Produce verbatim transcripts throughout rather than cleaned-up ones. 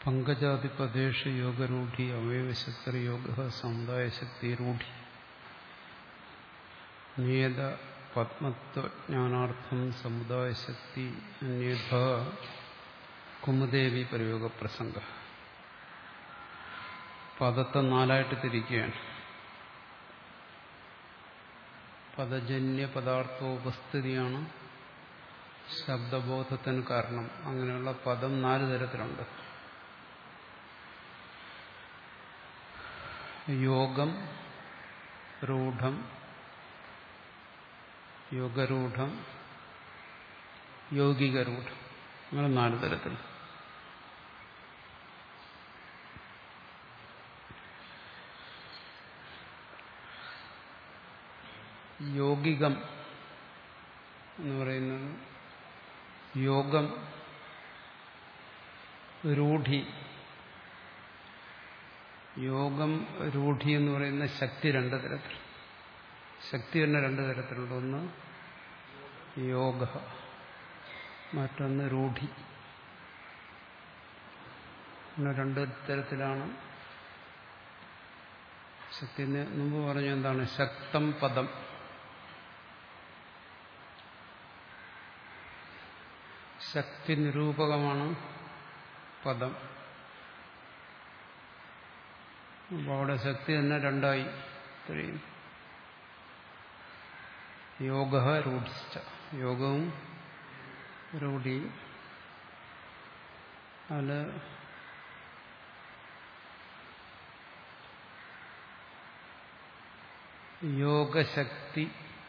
പങ്കജാതിപദേശു യോഗരൂഢി അവയവശക്തി യോഗ സമുദായശക്തിരൂഢി നിയത പത്മത്വജ്ഞാനാർത്ഥം സമുദായശക്തി അന്യഥ കുമുദേവി പ്രയോഗപ്രസംഗ. പദത്തെ നാലായിട്ട് തിരിക്കുകയാണ്. പദജന്യ പദാർത്ഥോപസ്ഥിതിയാണ് ശബ്ദബോധത്തിന് കാരണം. അങ്ങനെയുള്ള പദം നാല് തരത്തിലുണ്ട്. യോഗം, രൂഢം, യോഗരൂഢം, യൗകികരൂഢം, അങ്ങനെ നാല് തരത്തിൽ. യോഗികം എന്ന് പറയുന്നത് യോഗം, രൂഢി. യോഗം, രൂഢി എന്ന് പറയുന്ന ശക്തി രണ്ട് തരത്തിൽ. ശക്തി തന്നെ രണ്ട് തരത്തിലുണ്ട്. ഒന്ന് യോഗ, മറ്റൊന്ന് രൂഢി. പിന്നെ രണ്ട് തരത്തിലാണ് ശക്തി. മുമ്പ് പറഞ്ഞു എന്താണ് ശക്തം പദം. ശക്തി നിരൂപകമാണ് പദം. അപ്പോൾ അവിടെ ശക്തി തന്നെ രണ്ടായി കഴിയും. യോഗ രൂഢിശ്ച, യോഗവും രൂഢിയും. അതിൽ യോഗശക്തി,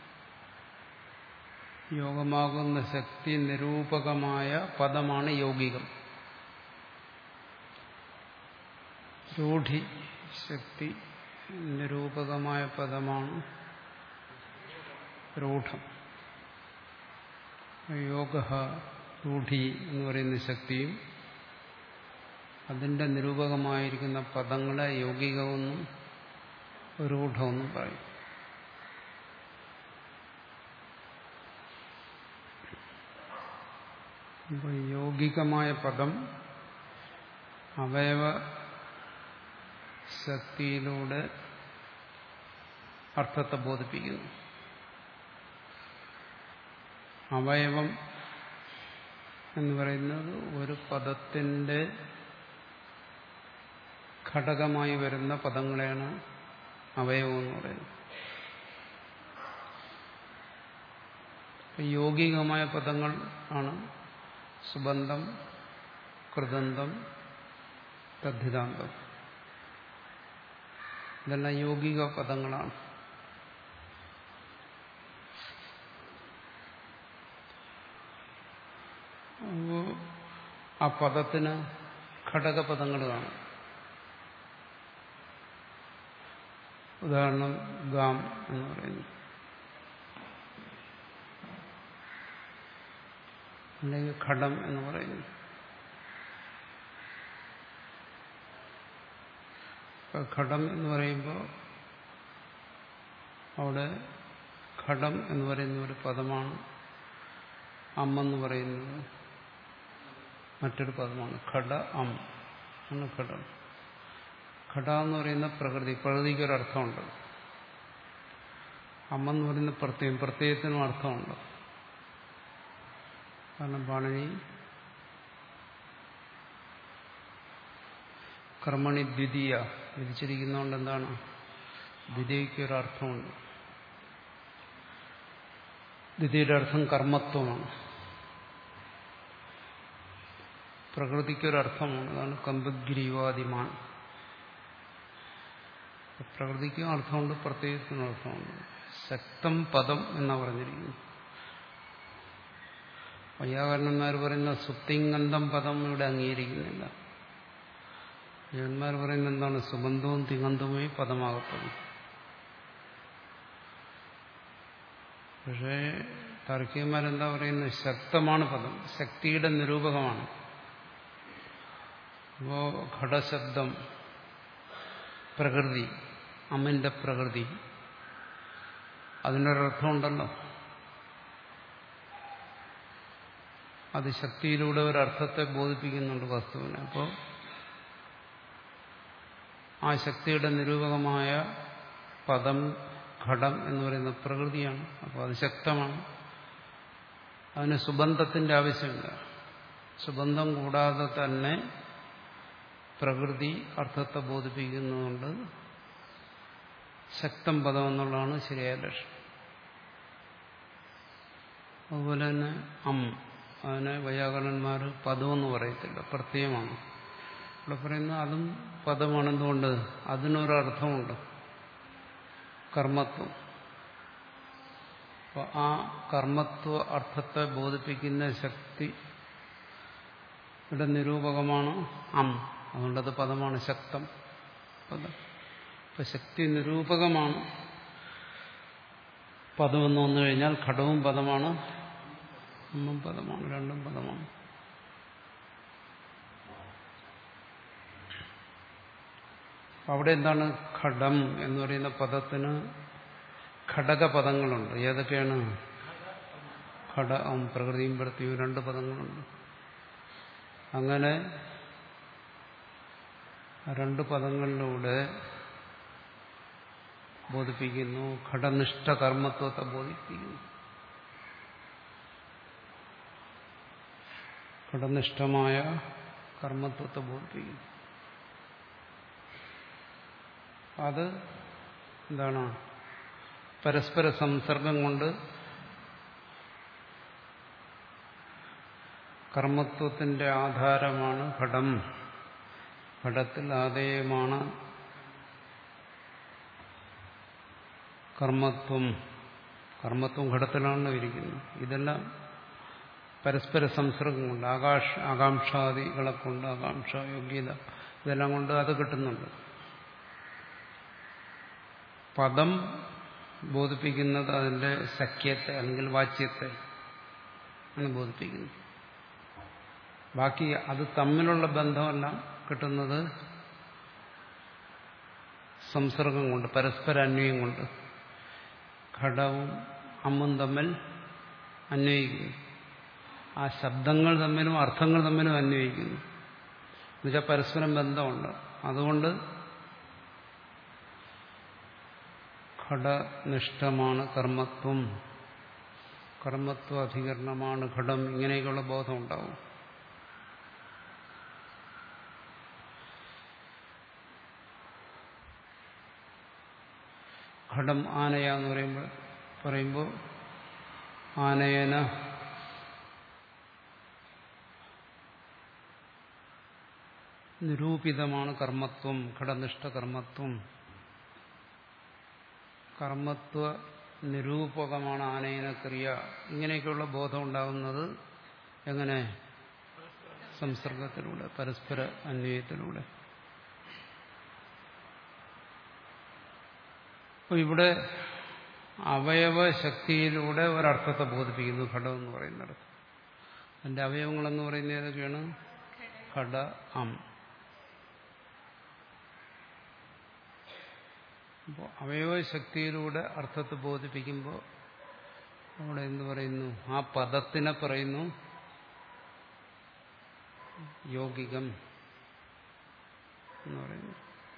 യോഗമാകുന്ന ശക്തി നിരൂപകമായ പദമാണ് യൗകികം. രൂഢി ശക്തി നിരൂപകമായ പദമാണ് രൂഢം. യോഗ, രൂഢി എന്ന് പറയുന്ന ശക്തിയും അതിന്റെ നിരൂപകമായിരിക്കുന്ന പദങ്ങളെ യൗകികമെന്നും രൂഢമെന്നും പറയും. അപ്പോൾ യൗകികമായ പദം അവയവ ശക്തിയിലൂടെ അർത്ഥത്തെ ബോധിപ്പിക്കുന്നു. അവയവം എന്ന് പറയുന്നത് ഒരു പദത്തിന്റെ ഘടകമായി വരുന്ന പദങ്ങളെയാണ് അവയവം എന്ന് പറയുന്നത്. യൗകികമായ പദങ്ങൾ ആണ് സുബന്ധം, കൃദന്തം, തദ്ധിതാന്തം. ഇതെല്ലാം യൗകിക പദങ്ങളാണ്. ആ പദത്തിന് ഘടകപദങ്ങൾ കാണും. ഉദാഹരണം ഗാം എന്ന് പറയുന്നു, അല്ലെങ്കിൽ ഘടം എന്ന് പറയുന്നു. ഘടം എന്ന് പറയുമ്പോൾ അവിടെ ഘടം എന്ന് പറയുന്ന ഒരു പദമാണ്. അമ്മെന്ന് പറയുന്നത് മറ്റൊരു പദമാണ്. ഘട അം ആണ് ഘടം. ഘട എന്ന് പറയുന്ന പ്രകൃതി, പ്രകൃതിക്ക് ഒരർത്ഥമുണ്ട്. അമ്മെന്ന് പറയുന്ന പ്രത്യയം, പ്രത്യയത്തിനും അർത്ഥമുണ്ട്. കാരണം പാണിനി കർമ്മണി ദ്വിതീയ വിധിച്ചിരിക്കുന്നതുകൊണ്ട് എന്താണ്, ദ്വിതീയയ്ക്ക് ഒരർത്ഥമുണ്ട്. ദ്വിതീയുടെ അർത്ഥം കർമ്മത്വമാണ്. പ്രകൃതിക്കൊരർത്ഥമാണ്. അതാണ് കമ്പഗ്രീവാദിമാൻ. പ്രകൃതിക്കും അർത്ഥമുണ്ട്, പ്രത്യയത്തിനും അർത്ഥമുണ്ട്. ശക്തം പദം എന്നാ പറഞ്ഞിരിക്കുന്നു. വൈയാകരണന്മാർ പറയുന്ന സുത്തിങ്ങന്തം പദം ഇവിടെ അംഗീകരിക്കുന്നില്ല. ജന്മാർ പറയുന്നത് എന്താണ്, സുബന്ധവും തിങ്ങന്തവുമേ പദമാകത്തുള്ളൂ. പക്ഷേ താർക്കികന്മാരെന്താ പറയുന്നത്, ശക്തമാണ് പദം, ശക്തിയുടെ നിരൂപകമാണ്. അപ്പോ ഘടശബ്ദം പ്രകൃതി, അമ്മിന്റെ പ്രകൃതി, അതിനൊരർത്ഥമുണ്ടല്ലോ. അത് ശക്തിയിലൂടെ ഒരർത്ഥത്തെ ബോധിപ്പിക്കുന്നുണ്ട് വസ്തുവിനെ. അപ്പോൾ ആ ശക്തിയുടെ നിരൂപകമായ പദം ഘടം എന്ന് പറയുന്ന പ്രകൃതിയാണ്. അപ്പോൾ അത് ശക്തമാണ്. അതിന് സുബന്ധത്തിന്റെ ആവശ്യമില്ല. സുബന്ധം കൂടാതെ തന്നെ പ്രകൃതി അർത്ഥത്തെ ബോധിപ്പിക്കുന്നതുകൊണ്ട് ശക്തം പദം എന്നുള്ളതാണ് ശരിയായ ലക്ഷ്യം. അതുപോലെ തന്നെ അം, അതിനെ വൈയാകരണന്മാർ പദമെന്ന് പറയത്തില്ല, പ്രത്യയമാണ്. ഇവിടെ പറയുന്നത് അതും പദമാണെന്തുകൊണ്ട് അതിനൊരർത്ഥമുണ്ട്, കർമ്മത്വം. അപ്പോൾ ആ കർമ്മത്വ അർത്ഥത്തെ ബോധിപ്പിക്കുന്ന ശക്തിയുടെ നിരൂപകമാണ് അം. അതുകൊണ്ടത് പദമാണ്, ശക്തം പദം. ഇപ്പൊ ശക്തി നിരൂപകമാണ് പദമെന്ന് വന്നു കഴിഞ്ഞാൽ ഘടവും പദമാണ്, അമ്മും പദമാണ്, രണ്ടും പദമാണ്. അവിടെ എന്താണ് ഘടം എന്ന് പറയുന്ന പദത്തിന് ഘടകപദങ്ങളുണ്ട്. ഏതൊക്കെയാണ്? ഘട അം, പ്രകൃതിയും പ്രത്യവും രണ്ട് പദങ്ങളുണ്ട്. അങ്ങനെ രണ്ട് പദങ്ങളിലൂടെ ബോധിപ്പിക്കുന്നു, ഘടനിഷ്ഠ കർമ്മത്വത്തെ ബോധിപ്പിക്കുന്നു. ഘടനിഷ്ഠമായ കർമ്മത്വത്തെ ബോധിപ്പിക്കുന്നു. അത് എന്താണ്? പരസ്പര സംസർഗം കൊണ്ട് കർമ്മത്വത്തിന്റെ ആധാരമാണ് ഘടം. ഘടത്തിൽ ആദേയമാണ് കർമ്മത്വം. കർമ്മത്വം ഘടത്തിലാണല്ലോ ഇരിക്കുന്നത്. ഇതെല്ലാം പരസ്പര സംസർഗം കൊണ്ട്, ആകാശ ആകാംക്ഷാദികളെ കൊണ്ട്, ആകാംക്ഷ യോഗ്യത ഇതെല്ലാം കൊണ്ട് അത് കിട്ടുന്നുണ്ട്. പദം ബോധിപ്പിക്കുന്നത് അതിന്റെ സഖ്യത്തെ അല്ലെങ്കിൽ വാച്യത്തെ ആണ് ബോധിപ്പിക്കുന്നത്. ബാക്കി അത് തമ്മിലുള്ള ബന്ധമെല്ലാം കിട്ടുന്നത് സംസർഗം കൊണ്ട്, പരസ്പര അന്വയം കൊണ്ട്. ഘടവും അമ്മും തമ്മിൽ അന്വയിക്കുന്നു. ആ ശബ്ദങ്ങൾ തമ്മിലും അർത്ഥങ്ങൾ തമ്മിലും അന്വയിക്കുന്നു. എന്നുവെച്ചാൽ പരസ്പരം ബന്ധമുണ്ട്. അതുകൊണ്ട് ഘടനിഷ്ഠമാണ് കർമ്മത്വം, കർമ്മത്വ അധികരണമാണ് ഘടം. ഇങ്ങനെയൊക്കെയുള്ള ബോധം ഉണ്ടാവും. ഘടം ആനയ എന്ന് പറയുമ്പോൾ പറയുമ്പോൾ ആനയന നിരൂപിതമാണ് കർമ്മത്വം, ഘടനിഷ്ഠ കർമ്മത്വം. കർമ്മത്വ നിരൂപകമാണ് ആനയന ക്രിയ. ഇങ്ങനെയൊക്കെയുള്ള ബോധം ഉണ്ടാകുന്നത് എങ്ങനെ? സംസർഗത്തിലൂടെ, പരസ്പര അന്വയത്തിലൂടെ. അപ്പോൾ ഇവിടെ അവയവശക്തിയിലൂടെ ഒരർത്ഥത്തെ ബോധിപ്പിക്കുന്നു ഘടം എന്ന് പറയുന്നിടത്ത്. അതിന്റെ അവയവങ്ങളെന്ന് പറയുന്നത് ഏതൊക്കെയാണ്? ഘട അം. അപ്പോൾ അവയവശക്തിയിലൂടെ അർത്ഥത്തെ ബോധിപ്പിക്കുമ്പോൾ അവിടെ എന്ത് പറയുന്നു? ആ പദത്തിനെ പറയുന്നു യൗകികം എന്ന് പറയുന്നു.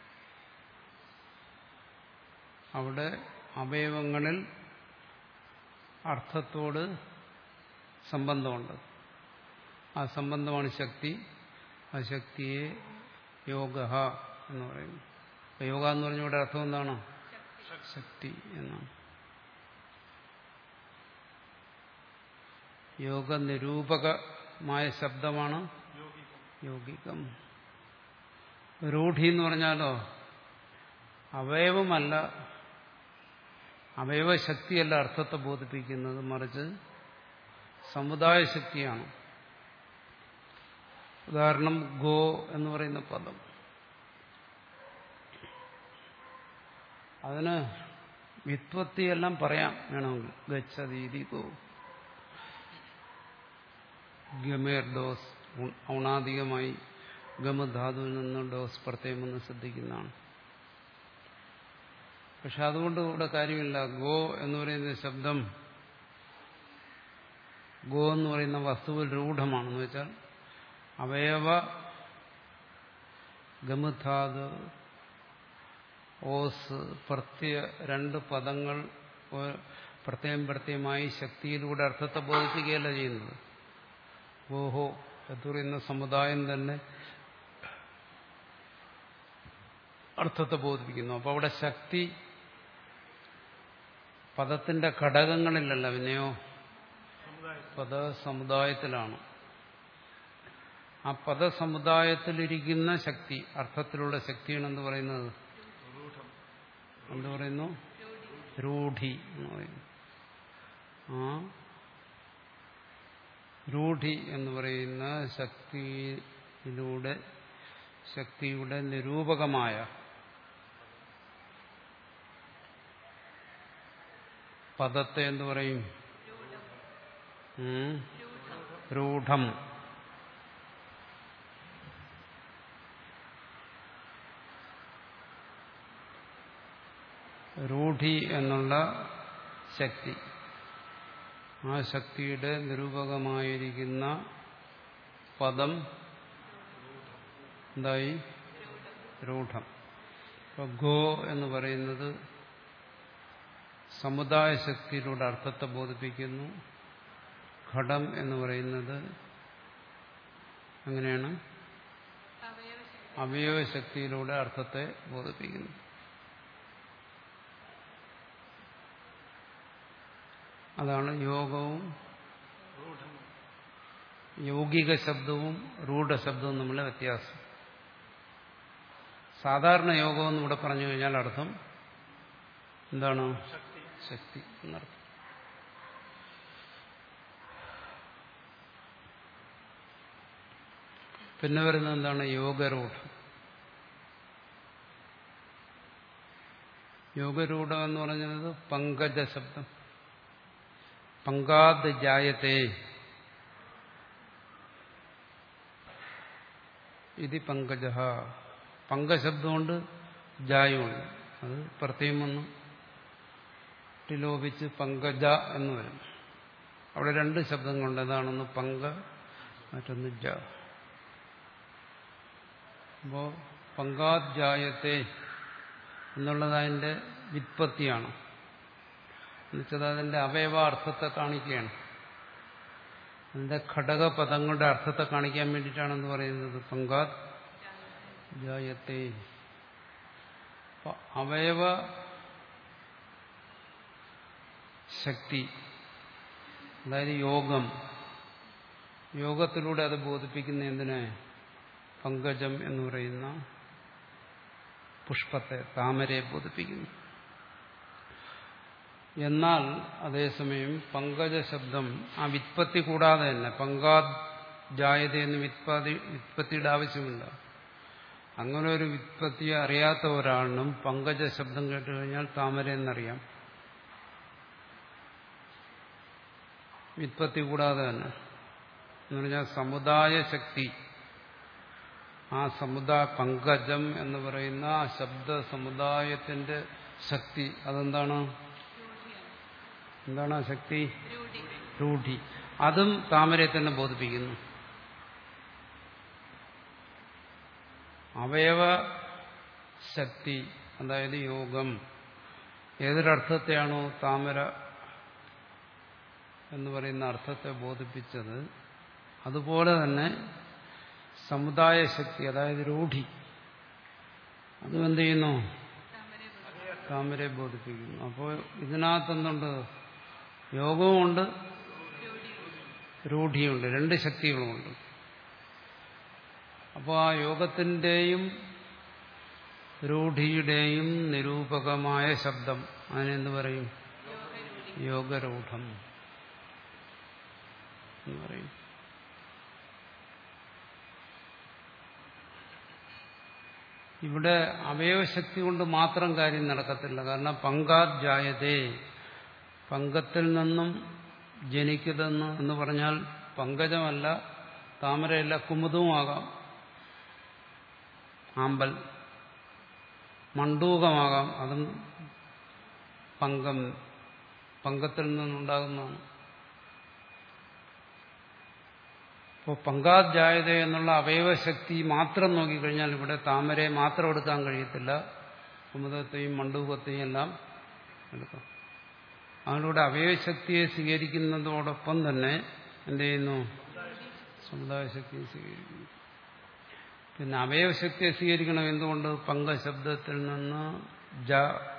അവിടെ അവയവങ്ങളിൽ അർത്ഥത്തോട് സംബന്ധമുണ്ട്. ആ സംബന്ധമാണ് ശക്തി. ആ ശക്തിയെ യോഗ എന്ന് പറയുന്നു. യോഗ എന്ന് പറഞ്ഞ ഇവിടെ അർത്ഥം എന്താണ്? ശക്തി എന്നാണ്. യോഗ നിരൂപകമായ ശബ്ദമാണ് യൗകികം. രൂഢി എന്ന് പറഞ്ഞാലോ അവയവമല്ല, അവയവശക്തിയല്ല അർത്ഥത്തെ ബോധിപ്പിക്കുന്നത്, മറിച്ച് സമുദായ ശക്തിയാണ്. ഉദാഹരണം ഗോ എന്ന് പറയുന്ന പദം. അതിന് വ്യുത്പത്തിയെല്ലാം പറയാം വേണമെങ്കിൽ. ഗച്ഛതീതി ഗോ, ഗമേർ ഡോസ്, ഔണാധികമായി ഗമധാതുവിൽ നിന്ന് ഡോസ് പ്രത്യേകം ഒന്ന് ശ്രദ്ധിക്കുന്നതാണ്. പക്ഷെ അതുകൊണ്ട് ഇവിടെ കാര്യമില്ല. ഗോ എന്ന് പറയുന്ന ശബ്ദം, ഗോ എന്ന് പറയുന്ന വസ്തുവിൽ രൂഢമാണെന്ന് വെച്ചാൽ അവയവ ഗമധാതു ഓസ് പ്രത്യ രണ്ട് പദങ്ങൾ പ്രത്യേകം പ്രത്യേകമായി ശക്തിയിലൂടെ അർത്ഥത്തെ ബോധിപ്പിക്കുകയല്ല ചെയ്യുന്നത്. ഓഹോ എന്ന് പറയുന്ന സമുദായം തന്നെ അർത്ഥത്തെ ബോധിപ്പിക്കുന്നു. അപ്പോൾ അവിടെ ശക്തി പദത്തിന്റെ ഘടകങ്ങളിലല്ല, പിന്നെയോ പദസമുദായത്തിലാണ്. ആ പദസമുദായത്തിലിരിക്കുന്ന ശക്തി, അർത്ഥത്തിലുള്ള ശക്തിയാണ് എന്ത് പറയുന്നത്? എന്ത് പറയുന്നു? രൂഢി എന്ന് പറയുന്നു. ആ രൂഢി എന്ന് പറയുന്ന ശക്തിയിലൂടെ ശക്തിയുടെ നിരൂപകമായ പദത്തെ എന്തു പറയും? രൂഢം. രൂഢി എന്നുള്ള ശക്തി, ആ ശക്തിയുടെ നിരൂപകമായിരിക്കുന്ന പദം എന്തായി? രൂഢം. ഇപ്പൊ ഗോ എന്ന് പറയുന്നത് സമുദായ ശക്തിയിലൂടെ അർത്ഥത്തെ ബോധിപ്പിക്കുന്നു. ഘടം എന്ന് പറയുന്നത് അങ്ങനെയാണ്, അവയവശക്തിയിലൂടെ അർത്ഥത്തെ ബോധിപ്പിക്കുന്നു. അതാണ് യോഗവും യൗകിക ശബ്ദവും രൂഢശബ്ദവും തമ്മിലെ വ്യത്യാസം. സാധാരണ യോഗം എന്ന് ഇവിടെ പറഞ്ഞു കഴിഞ്ഞാൽ അർത്ഥം എന്താണ്? ശക്തി എന്നർത്ഥം. പിന്നെ വരുന്നത് എന്താണ്? യോഗരൂഢം. യോഗരൂഢം എന്ന് പറഞ്ഞത് പങ്കജ ശബ്ദം. പങ്കാദ് ജായത്തെ ഇത് പങ്കജ. പങ്കശബ്ദമുണ്ട്, ജായുണ്ട്. അത് പ്രത്യേകം വന്നു ലോപിച്ച് പങ്കജ എന്ന് വരും. അവിടെ രണ്ട് ശബ്ദങ്ങളുണ്ട്. അതാണൊന്ന് പങ്ക, മറ്റൊന്ന് ജ. അപ്പോ പങ്കാജായത്തെ എന്നുള്ളത് അതിന്റെ വ്യുത്പത്തിയാണ്. എന്നുവെച്ചാൽ അതിന്റെ അവയവാർത്ഥത്തെ കാണിക്കുകയാണ്. അതിന്റെ ഘടകപദങ്ങളുടെ അർത്ഥത്തെ കാണിക്കാൻ വേണ്ടിയിട്ടാണെന്ന് പറയുന്നത് പങ്കാത് ജായത്തെ. അവയവ ശക്തി, അതായത് യോഗം, യോഗത്തിലൂടെ അത് ബോധിപ്പിക്കുന്ന എന്തിനെ? പങ്കജം എന്ന് പറയുന്ന പുഷ്പത്തെ, താമരയെ ബോധിപ്പിക്കുന്നു. എന്നാൽ അതേസമയം പങ്കജ ശബ്ദം ആ വ്യുത്പത്തി കൂടാതെ തന്നെ, പങ്കാത് ജായത എന്ന് വ്യുത്പത്തി വ്യുത്പത്തിയുടെ ആവശ്യമില്ല. അങ്ങനെ ഒരു വ്യുത്പത്തിയെ അറിയാത്ത ഒരാളിനും പങ്കജ ശബ്ദം കേട്ടുകഴിഞ്ഞാൽ താമര എന്നറിയാം. വ്യുത്പത്തി കൂടാതെ തന്നെ എന്ന് പറഞ്ഞാൽ സമുദായ ശക്തി, ആ സമുദായ പങ്കജം എന്ന് പറയുന്ന ആ ശബ്ദ സമുദായത്തിന്റെ ശക്തി അതെന്താണ്? എന്താണ് ആ ശക്തി? രൂഢി. അതും താമരയെ തന്നെ ബോധിപ്പിക്കുന്നു. അവയവ ശക്തി, അതായത് യോഗം, ഏതൊരർത്ഥത്തെയാണോ താമര എന്ന് പറയുന്ന അർത്ഥത്തെ ബോധിപ്പിച്ചത്, അതുപോലെ തന്നെ സമുദായ ശക്തി, അതായത് രൂഢി, അതും എന്ത് ചെയ്യുന്നു? താമരയെ ബോധിപ്പിക്കുന്നു. അപ്പോൾ ഇതിനകത്തെന്തുണ്ട്? യോഗവുമുണ്ട്, രൂഢിയുണ്ട്, രണ്ട് ശക്തികളുമുണ്ട്. അപ്പോൾ ആ യോഗത്തിന്റെയും രൂഢിയുടെയും നിരൂപകമായ ശബ്ദം അതിനെന്ത് പറയും? യോഗരൂഢം എന്ന് പറയും. ഇവിടെ അവയവശക്തി കൊണ്ട് മാത്രം കാര്യം നടക്കത്തില്ല. കാരണം പങ്കാത് ജായതേ, പങ്കത്തിൽ നിന്നും ജനിക്കുന്നതെന്ന് എന്ന് പറഞ്ഞാൽ പങ്കജമല്ല, താമരയല്ല, കുമുദവുമാകാം, ആമ്പൽ, മണ്ടൂകമാകാം, അതും പങ്കം, പങ്കത്തിൽ നിന്നുണ്ടാകുന്നതാണ്. അപ്പോൾ പങ്കാത് ജായത എന്നുള്ള അവയവശക്തി മാത്രം നോക്കിക്കഴിഞ്ഞാൽ ഇവിടെ താമരയെ മാത്രം എടുക്കാൻ കഴിയത്തില്ല. കുമുദത്തെയും മണ്ഡൂകത്തെയും എല്ലാം എടുക്കാം. അതിലൂടെ അവയവശക്തിയെ സ്വീകരിക്കുന്നതോടൊപ്പം തന്നെ എന്ത് ചെയ്യുന്നു? സമുദായശക്തിയെ സ്വീകരിക്കുന്നു. പിന്നെ അവയവശക്തിയെ സ്വീകരിക്കണം. എന്തുകൊണ്ട്? പങ്കശബ്ദത്തിൽ നിന്ന് ജ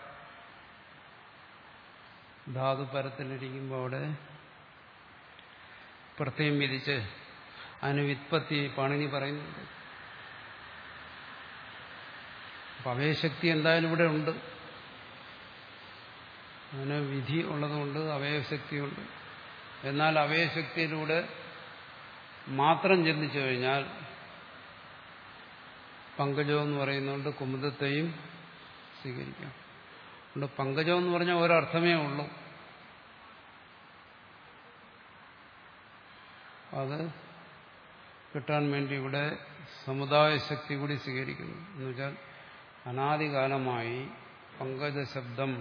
ധാതു പരത്തിലിരിക്കുമ്പോൾ അവിടെ പ്രത്യേകം വിധിച്ച് അതിന് വ്യുത്പത്തി പാണിനി പറയുന്നുണ്ട്. അപ്പം അവയവശക്തി എന്തായാലും ഇവിടെ ഉണ്ട്. അതിന് വിധി ഉള്ളതുകൊണ്ട് അവയവശക്തിയുണ്ട്. എന്നാൽ അവയവശക്തിയിലൂടെ മാത്രം ചിന്തിച്ചു കഴിഞ്ഞാൽ പങ്കജം എന്ന് പറയുന്നതുകൊണ്ട് കുമുദത്തെയും സ്വീകരിക്കാം. അതുകൊണ്ട് പങ്കജം എന്ന് പറഞ്ഞാൽ ഒരർത്ഥമേ ഉള്ളൂ. അത് കിട്ടാൻ വേണ്ടി ഇവിടെ സമുദായശക്തി കൂടി സ്വീകരിക്കുന്നു. എന്നുവെച്ചാൽ അനാദികാലമായി പങ്കജശബ്ദം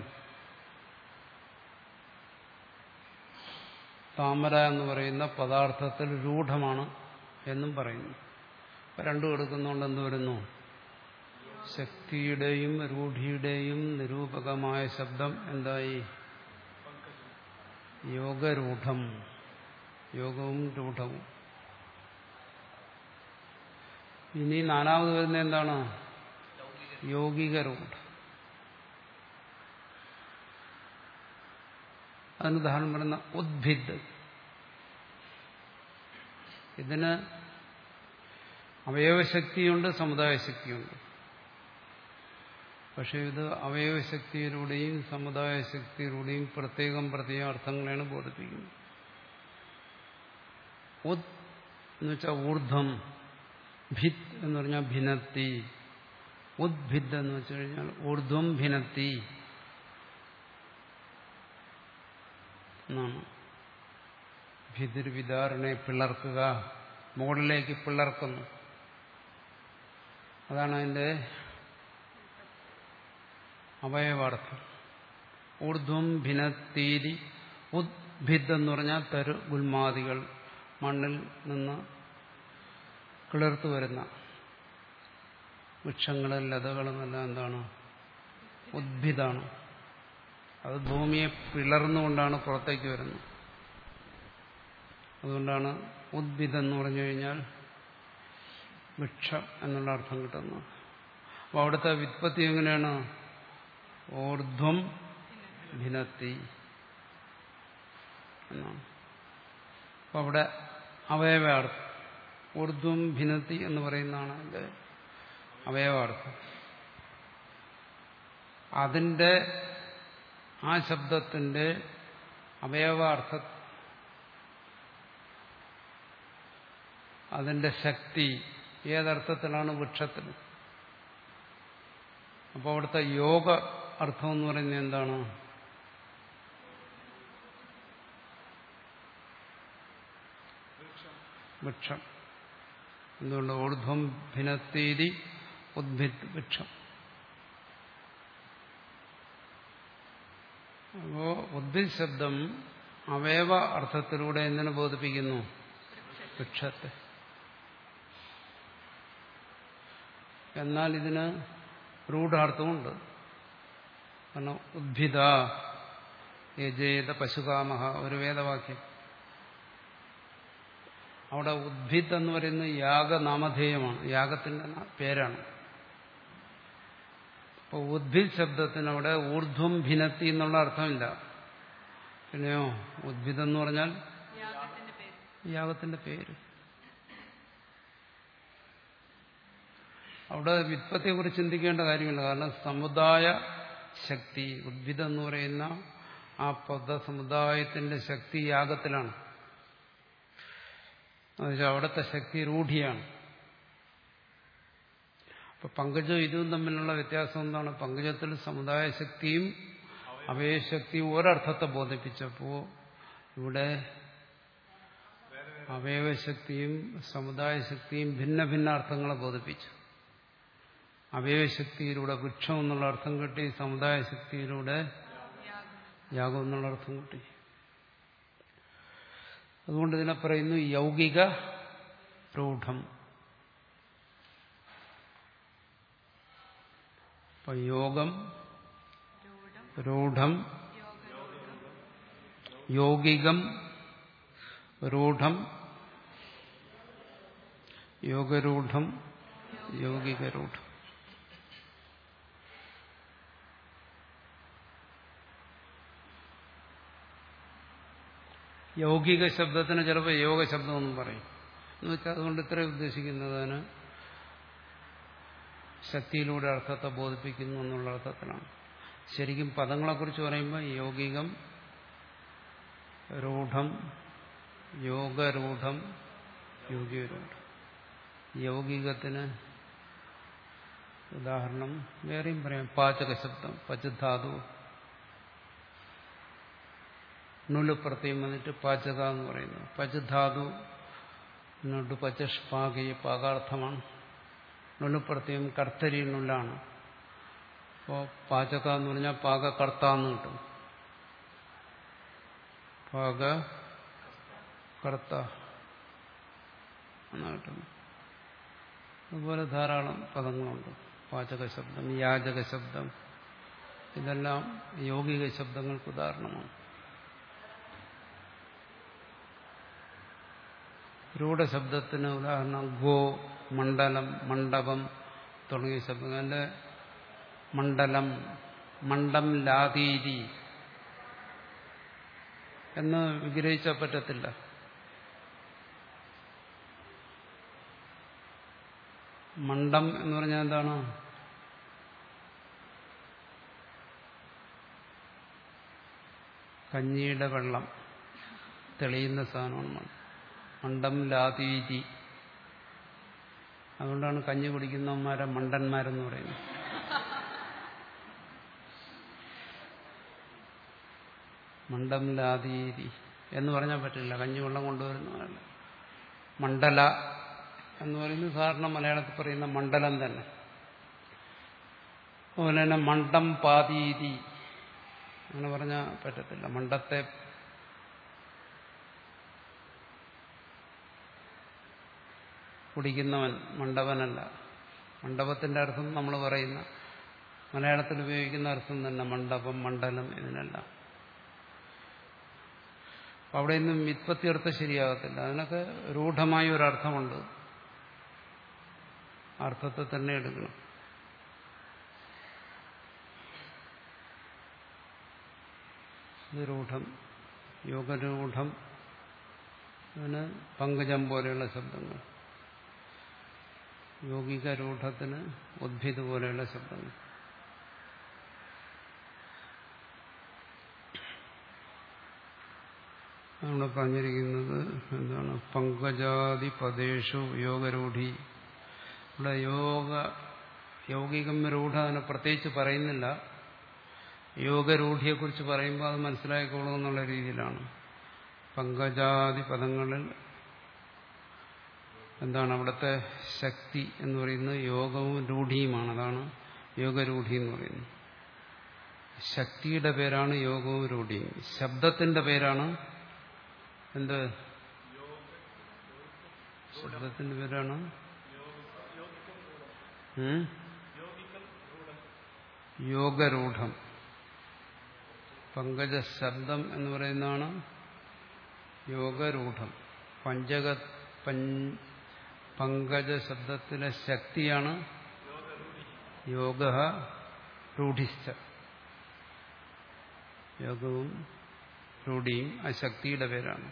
താമര എന്ന് പറയുന്ന പദാർത്ഥത്തിൽ രൂഢമാണ് എന്നും പറയുന്നു. അപ്പം രണ്ടും എടുക്കുന്നതുകൊണ്ട് എന്ത് വരുന്നു? ശക്തിയുടെയും രൂഢിയുടെയും നിരൂപകമായ ശബ്ദം എന്തായി? യോഗരൂഢം. യോഗവും രൂഢവും. ഇനി നാലാമത് വരുന്ന എന്താണ്? യൗകികരൂഢം. അതിന് ഉദാഹരണം പറയുന്ന ഉദ്ഭിദ്. ഇതിന് അവയവശക്തിയുണ്ട്, സമുദായശക്തിയുണ്ട്. പക്ഷെ ഇത് അവയവശക്തിയിലൂടെയും സമുദായശക്തിയിലൂടെയും പ്രത്യേകം പ്രത്യേക അർത്ഥങ്ങളെയാണ് ബോധിപ്പിക്കുന്നത്. ഉദ് എന്ന് വെച്ചാൽ ഊർധ്വം, ഭിത് എന്ന് പറഞ്ഞാൽ ഭിന്നത്തി. ഉദ്ഭിദ് എന്ന് വെച്ചു കഴിഞ്ഞാൽ ഊർധ്വം ഭിന്നത്തി എന്നാണ്. ഭിതിർ വിദാരണെ പിളർക്കുക, മുകളിലേക്ക് പിളർക്കുന്നു. അതാണ് അതിന്റെ അവയവാർത്ഥം. ഊർധ്വം ഭിന്നത്തീരി. ഉദ്ഭിദ് എന്ന് പറഞ്ഞാൽ തരു ഗുൽമാദികൾ, മണ്ണിൽ നിന്ന് കിളിർത്തു വരുന്ന വൃക്ഷങ്ങളും ലതകളും എല്ലാം എന്താണ്? ഉദ്ഭിദാണ്. അത് ഭൂമിയെ പിളർന്നുകൊണ്ടാണ് പുറത്തേക്ക് വരുന്നത്. അതുകൊണ്ടാണ് ഉദ്ഭിദ് എന്ന് പറഞ്ഞു കഴിഞ്ഞാൽ വൃക്ഷം എന്നുള്ള അർത്ഥം കിട്ടുന്നത്. അപ്പോൾ അവിടുത്തെ വ്യുത്പത്തി എങ്ങനെയാണ്? ഊർധ്വം ഭിന്നത്തി എന്നാണ്. അപ്പം അവിടെ അവയവാർത്ഥം ഊർധ്വം ഭിന്നത്തി എന്ന് പറയുന്നതാണ് അതിൻ്റെ അവയവാർത്ഥം. അതിൻ്റെ ആ ശബ്ദത്തിൻ്റെ അവയവാർത്ഥ അതിൻ്റെ ശക്തി ഏതർത്ഥത്തിലാണ്? വൃക്ഷത്തിൽ. അപ്പോൾ അവിടുത്തെ യോഗ അർത്ഥം എന്ന് പറയുന്നത് എന്താണ്? വൃക്ഷം. എന്തുകൊണ്ട്? ഊർധ്വം ഭിന്നത്തീതി ഉദ്ഭിദ് വൃക്ഷം. അപ്പോ ഉദ്ഭിദ് ശബ്ദം അവയവ അർത്ഥത്തിലൂടെ എന്തിനു ബോധിപ്പിക്കുന്നു? വൃക്ഷത്തെ. എന്നാൽ ഇതിന് രൂഢാർത്ഥമുണ്ട്. കാരണം ഉദ്ഭിദ യജേത പശുകാമഹ ഒരു വേദവാക്യം. അവിടെ ഉദ്ഭിദ് എന്ന് പറയുന്നത് യാഗനാമധേയമാണ്, യാഗത്തിന്റെ പേരാണ്. അപ്പോൾ ഉദ്ഭിദ് ശബ്ദത്തിന് അവിടെ ഊർധ്വം ഭിന്നത്തി എന്നുള്ള അർത്ഥമില്ല. പിന്നെയോ ഉദ്ഭിദ് എന്ന് പറഞ്ഞാൽ യാഗത്തിന്റെ പേര്. അവിടെ വ്യുത്പത്തിയെക്കുറിച്ച് ചിന്തിക്കേണ്ട കാര്യമില്ല. കാരണം സമുദായ ശക്തി, ഉദ്ഭിദ് എന്ന് പറയുന്ന ആ പദ സമുദായത്തിന്റെ ശക്തി യാഗത്തിലാണ്. എന്നുവെച്ചാൽ അവിടുത്തെ ശക്തി രൂഢിയാണ്. അപ്പൊ പങ്കജവും ഇതും തമ്മിലുള്ള വ്യത്യാസം എന്താണ്? പങ്കജത്തിൽ സമുദായ ശക്തിയും അവയവശക്തിയും ഒരർത്ഥത്തെ ബോധിപ്പിച്ചപ്പോൾ ഇവിടെ അവയവശക്തിയും സമുദായ ശക്തിയും ഭിന്ന ഭിന്ന അർത്ഥങ്ങളെ ബോധിപ്പിച്ചു. അവയവശക്തിയിലൂടെ വൃക്ഷം എന്നുള്ള അർത്ഥം കിട്ടി, സമുദായ ശക്തിയിലൂടെ യാഗം എന്നുള്ള അർത്ഥം കിട്ടി. അതുകൊണ്ട് ഇതിനെ പറയുന്നു യൗകിക രൂഢം. അപ്പൊ യോഗം, രൂഢം, യോഗികം, രൂഢം, യോഗരൂഢം, യോഗികരൂഢം. യൗകിക ശബ്ദത്തിന് ചിലപ്പോൾ യോഗ ശബ്ദം എന്നും പറയും. എന്ന് വെച്ചാൽ അതുകൊണ്ട് ഇത്രയും ഉദ്ദേശിക്കുന്നതിന് ശക്തിയിലൂടെ അർത്ഥത്തെ ബോധിപ്പിക്കുന്നു എന്നുള്ള അർത്ഥത്തിലാണ്. ശരിക്കും പദങ്ങളെക്കുറിച്ച് പറയുമ്പോൾ യൗകികം, രൂഢം, യോഗരൂഢം, യോഗികരൂഢം. യൗകികത്തിന് ഉദാഹരണം വേറെയും പറയാം. പാചക ശബ്ദം, പചധാതു, നുല് പ്രത്യം വന്നിട്ട് പാചക എന്ന് പറയുന്നു. പചധാതു നുട്ട് പചഷ്പാകി പാകാർത്ഥമാണ്. നുല് പ്രത്യം കർത്തരി നുല്ലാണ്. അപ്പോൾ പാചക എന്ന് പറഞ്ഞാൽ പാകകർത്ത എന്ന് കിട്ടും. പാക കർത്ത എന്ന് കിട്ടും. അതുപോലെ ധാരാളം പദങ്ങളുണ്ട്. പാചക ശബ്ദം, യാചക ശബ്ദം, ഇതെല്ലാം യൗകിക ശബ്ദങ്ങൾക്ക് ഉദാഹരണമാണ്. രൂഢശബ്ദത്തിന് ഉദാഹരണം ഗോ, മണ്ഡലം, മണ്ഡപം തുടങ്ങിയ ശബ്ദങ്ങൾ. അതിന്റെ മണ്ഡലം, മണ്ഡം ലാതീരി എന്ന് വിഗ്രഹിച്ചാൽ പറ്റത്തില്ല. മണ്ഡം എന്ന് പറഞ്ഞാൽ എന്താണ്? കഞ്ഞിയുടെ വെള്ളം തെളിയുന്ന സാധനമാണ് മണ്ഡം ലാതീതി. അതുകൊണ്ടാണ് കഞ്ഞി കുടിക്കുന്നവന്മാരെ മണ്ടന്മാരെന്ന് പറയുന്നത്. മണ്ഡം ലാതീതി എന്ന് പറഞ്ഞാൽ പറ്റില്ല. കഞ്ഞി വെള്ളം കൊണ്ടുവരുന്നതല്ല. മണ്ഡല എന്ന് പറയുന്നത് സാധാരണ മലയാളത്തിൽ പറയുന്ന മണ്ഡലം തന്നെ. അതുപോലെ തന്നെ മണ്ഡം പാതീതി അങ്ങനെ പറഞ്ഞാൽ പറ്റത്തില്ല. മണ്ഡത്തെ കുടിക്കുന്നവൻ മണ്ഡപനല്ല. മണ്ഡപത്തിന്റെ അർത്ഥം നമ്മൾ പറയുന്ന മലയാളത്തിൽ ഉപയോഗിക്കുന്ന അർത്ഥം തന്നെ മണ്ഡപം, മണ്ഡലം, ഇതിനെല്ലാം. അവിടെ നിന്നും വ്യുത്പത്തി അർത്ഥം ശരിയാകത്തില്ല. അതിനൊക്കെ രൂഢമായ ഒരർത്ഥമുണ്ട്. അർത്ഥത്തെ തന്നെ എടുക്കണം. ഇത് രൂഢം, യോഗരൂഢം, അതിന് പങ്കജം പോലെയുള്ള ശബ്ദങ്ങൾ. യൗകിക രൂഢത്തിന് ഉദ്ഭിദ പോലെയുള്ള ശബ്ദങ്ങൾ. നമ്മൾ പറഞ്ഞിരിക്കുന്നത് എന്താണ്? പങ്കജാതി പദേഷു യോഗരൂഢി. ഇവിടെ യോഗ യൗകികം രൂഢ അതിനെ പ്രത്യേകിച്ച് പറയുന്നില്ല. യോഗരൂഢിയെക്കുറിച്ച് പറയുമ്പോൾ അത് മനസ്സിലാക്കിക്കോളൂ എന്നുള്ള രീതിയിലാണ്. പങ്കജാതി പദങ്ങളിൽ എന്താണ് അവിടുത്തെ ശക്തി എന്ന് പറയുന്നത്? യോഗവും രൂഢിയുമാണ്. അതാണ് യോഗരൂഢി എന്ന് പറയുന്നത്. ശക്തിയുടെ പേരാണ് യോഗവും രൂഢിയും. ശബ്ദത്തിന്റെ പേരാണ് എന്ത്? ശബ്ദത്തിന്റെ പേരാണ് യോഗരൂഢം. പങ്കജ ശബ്ദം എന്ന് പറയുന്നതാണ് യോഗരൂഢം. പഞ്ചക പങ്കജ ശബ്ദത്തിലെ ശക്തിയാണ് യോഗ രൂഢിശ്ച. യോഗവും രൂഢിയും ആ ശക്തിയുടെ പേരാണ്.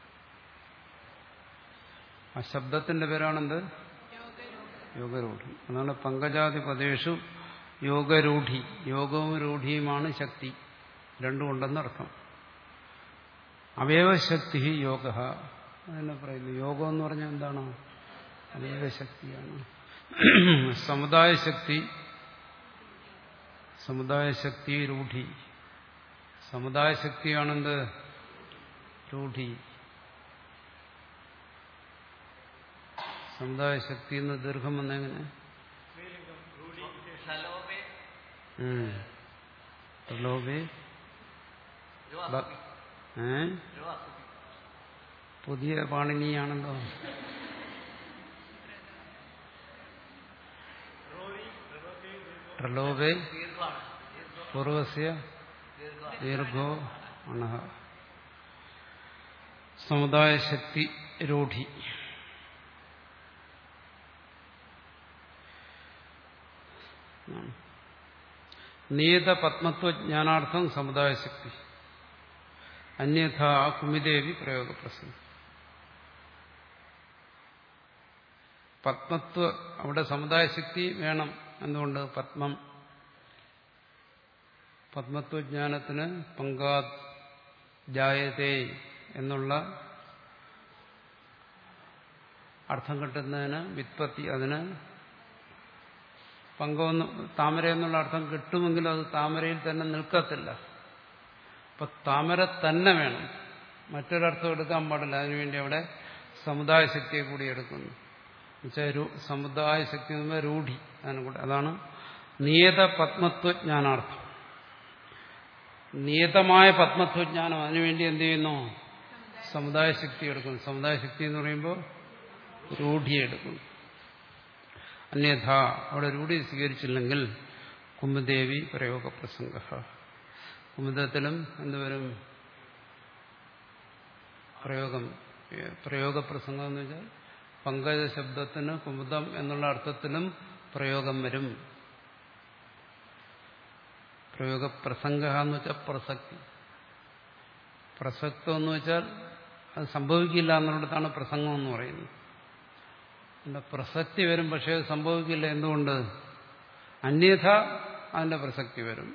ആ ശബ്ദത്തിന്റെ പേരാണെന്ത്? യോഗരൂഢി. അതാണ് പങ്കജാതി പദേഷു യോഗരൂഢി. യോഗവും രൂഢിയുമാണ് ശക്തി. രണ്ടും ഉണ്ടെന്നർത്ഥം. അവയവശക്തി യോഗ അതെന്നെ പറയുന്നു. യോഗം എന്ന് പറഞ്ഞാൽ എന്താണ്? അവയവശക്തിയാണ്. സമുദായശക്തി, സമുദായശക്തി രൂഢി. സമുദായശക്തിയാണെന്ത്? രൂഢി. സമുദായശക്തി എന്ന് ദീർഘം വന്നെങ്ങനെ? പ്രലോഭേ ഏ പുതിയ പാണിനിയാണല്ലോ. പ്രലോഭേ പൂർവസ്യ ദീർഘോ അണഹ. സമുദായ ശക്തി രൂഢി. നിയത പത്മത്വ ജ്ഞാനാർത്ഥം സമുദായ ശക്തി അന്യഥ കുമിദേവി പ്രയോഗപ്രസംഗം. പത്മത്വ അവിടെ സമുദായ ശക്തി വേണം. എന്തുകൊണ്ട്? പത്മം പത്മത്വജ്ഞാനത്തിന് പങ്കാത് ജായതേ എന്നുള്ള അർത്ഥം കിട്ടുന്നതിന് വിത്പത്തി, അതിന് പങ്കമെന്ന് താമര എന്നുള്ള അർത്ഥം കിട്ടുമെങ്കിലും അത് താമരയിൽ തന്നെ നിൽക്കത്തില്ല. അപ്പൊ താമര തന്നെ വേണം, മറ്റൊരർത്ഥം എടുക്കാൻ പാടില്ല. അതിനുവേണ്ടി അവിടെ സമുദായ ശക്തിയെ കൂടി എടുക്കുന്നു. എന്നുവെച്ചാൽ സമുദായ ശക്തി എന്ന രൂഢി, അതിനെ കൂടെ. അതാണ് നിയത പത്മത്വജ്ഞാനാർത്ഥം. നിയതമായ പത്മത്വജ്ഞാനം, അതിനുവേണ്ടി എന്ത് ചെയ്യുന്നു? സമുദായ ശക്തി എടുക്കുന്നു. സമുദായ ശക്തി എന്ന് പറയുമ്പോൾ രൂഢിയെ എടുക്കുന്നു. അന്യഥ അവിടെ രൂഢി സ്വീകരിച്ചില്ലെങ്കിൽ കുമുദേവി പ്രയോഗപ്രസംഗ. കുമുദത്തിലും എന്തുവരും? പ്രയോഗം. പ്രയോഗപ്രസംഗം എന്ന് വെച്ചാൽ പങ്കജ ശബ്ദത്തിന് കുമുദം എന്നുള്ള അർത്ഥത്തിലും പ്രയോഗം വരും. പ്രയോഗപ്രസംഗ എന്ന് വെച്ചാൽ പ്രസക്തി. പ്രസക്തം എന്ന് വെച്ചാൽ അത് സംഭവിക്കില്ല എന്നുള്ളിടത്താണ് പ്രസംഗം എന്ന് പറയുന്നത്. അതിന്റെ പ്രസക്തി വരും, പക്ഷേ അത് സംഭവിക്കില്ല. എന്തുകൊണ്ട്? അന്യഥ അതിന്റെ പ്രസക്തി വരും.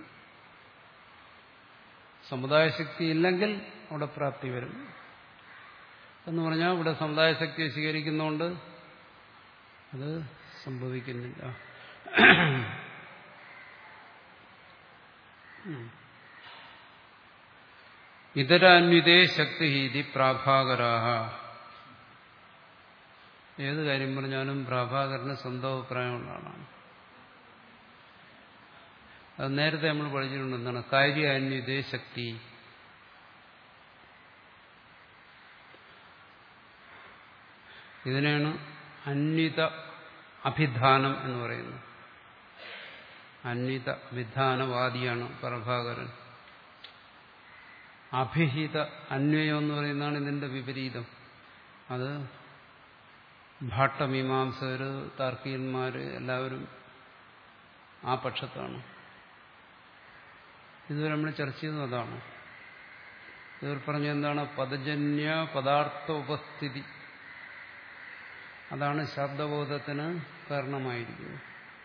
സമുദായ ശക്തി ഇല്ലെങ്കിൽ അവിടെ പ്രാപ്തി വരും എന്ന് പറഞ്ഞാൽ ഇവിടെ സമുദായ ശക്തിയെ സ്വീകരിക്കുന്നതുകൊണ്ട് അത് സംഭവിക്കുന്നില്ല. ഇതരാന്വിതേ ശക്തി ഇതി പ്രാഭാകരാഹ. ഏത് കാര്യം പറഞ്ഞാലും പ്രാഭാകരന് സ്വന്തം അഭിപ്രായമുള്ള ആളാണ്. അത് നേരത്തെ നമ്മൾ പഠിച്ചിട്ടുണ്ട്. എന്താണ് കാര്യാന്വിതേ ശക്തി? ഇതിനാണ് അന്വിത അഭിധാനം എന്ന് പറയുന്നത്. അന്വിത അഭിധാനവാദിയാണ് പ്രഭാകരൻ. അഭിഹിത അന്വയം എന്ന് പറയുന്നതാണ് ഇതിന്റെ വിപരീതം. അത് ഭാട്ടമീമാംസകര്, താർക്കികന്മാര് എല്ലാവരും ആ പക്ഷത്താണ്. ഇതുവരെ നമ്മൾ ചർച്ച ചെയ്തത് അതാണ്. ഇവർ പറഞ്ഞ എന്താണ്? പദജന്യ പദാർത്ഥ ഉപസ്ഥിതി, അതാണ് ശബ്ദബോധത്തിന് കാരണമായിരിക്കുന്നത്.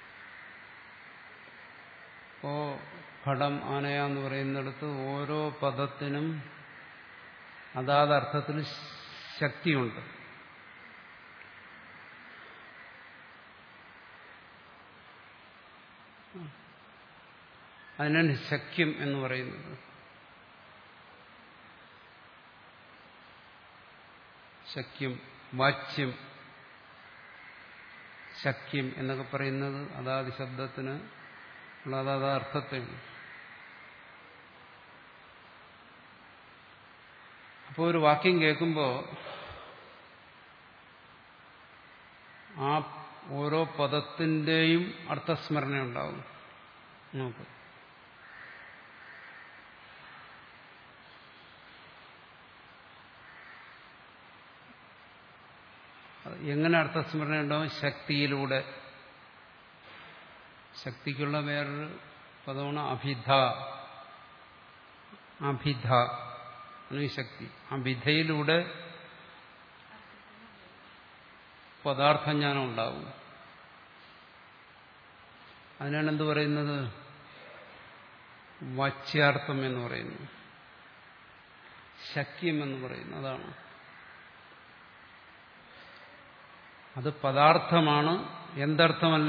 ഇപ്പോ ഘടം, ആനയ എന്ന് പറയുന്നിടത്ത് ഓരോ പദത്തിനും അതാത് അർത്ഥത്തിൽ ശക്തിയുണ്ട്. അതിനാണ് ശക്യം എന്ന് പറയുന്നത്. ശക്യം, വാച്യം, ശക്യം എന്നൊക്കെ പറയുന്നത് അതാത് ശബ്ദത്തിന് ഉള്ള അതാത് അർത്ഥത്തെയാണ്. അപ്പോൾ ഒരു വാക്യം കേൾക്കുമ്പോൾ ആ ഓരോ പദത്തിന്റെയും അർത്ഥസ്മരണ ഉണ്ടാവും. നോക്ക്, എങ്ങനെ അർത്ഥസ്മരണ ഉണ്ടാവും? ശക്തിയിലൂടെ. ശക്തിക്കുള്ള വേറൊരു പദമാണ് അഭിധ. അഭിധ ഈ ശക്തി, അഭിധയിലൂടെ പദാർത്ഥജ്ഞാനം ഉണ്ടാവും. അതിനാണ് എന്ത് പറയുന്നത്? വാച്യാർത്ഥം എന്ന് പറയുന്നു, ശക്യം എന്ന് പറയുന്നു. അതാണ് അത് പദാർത്ഥമാണ്. എന്തർത്ഥമല്ല?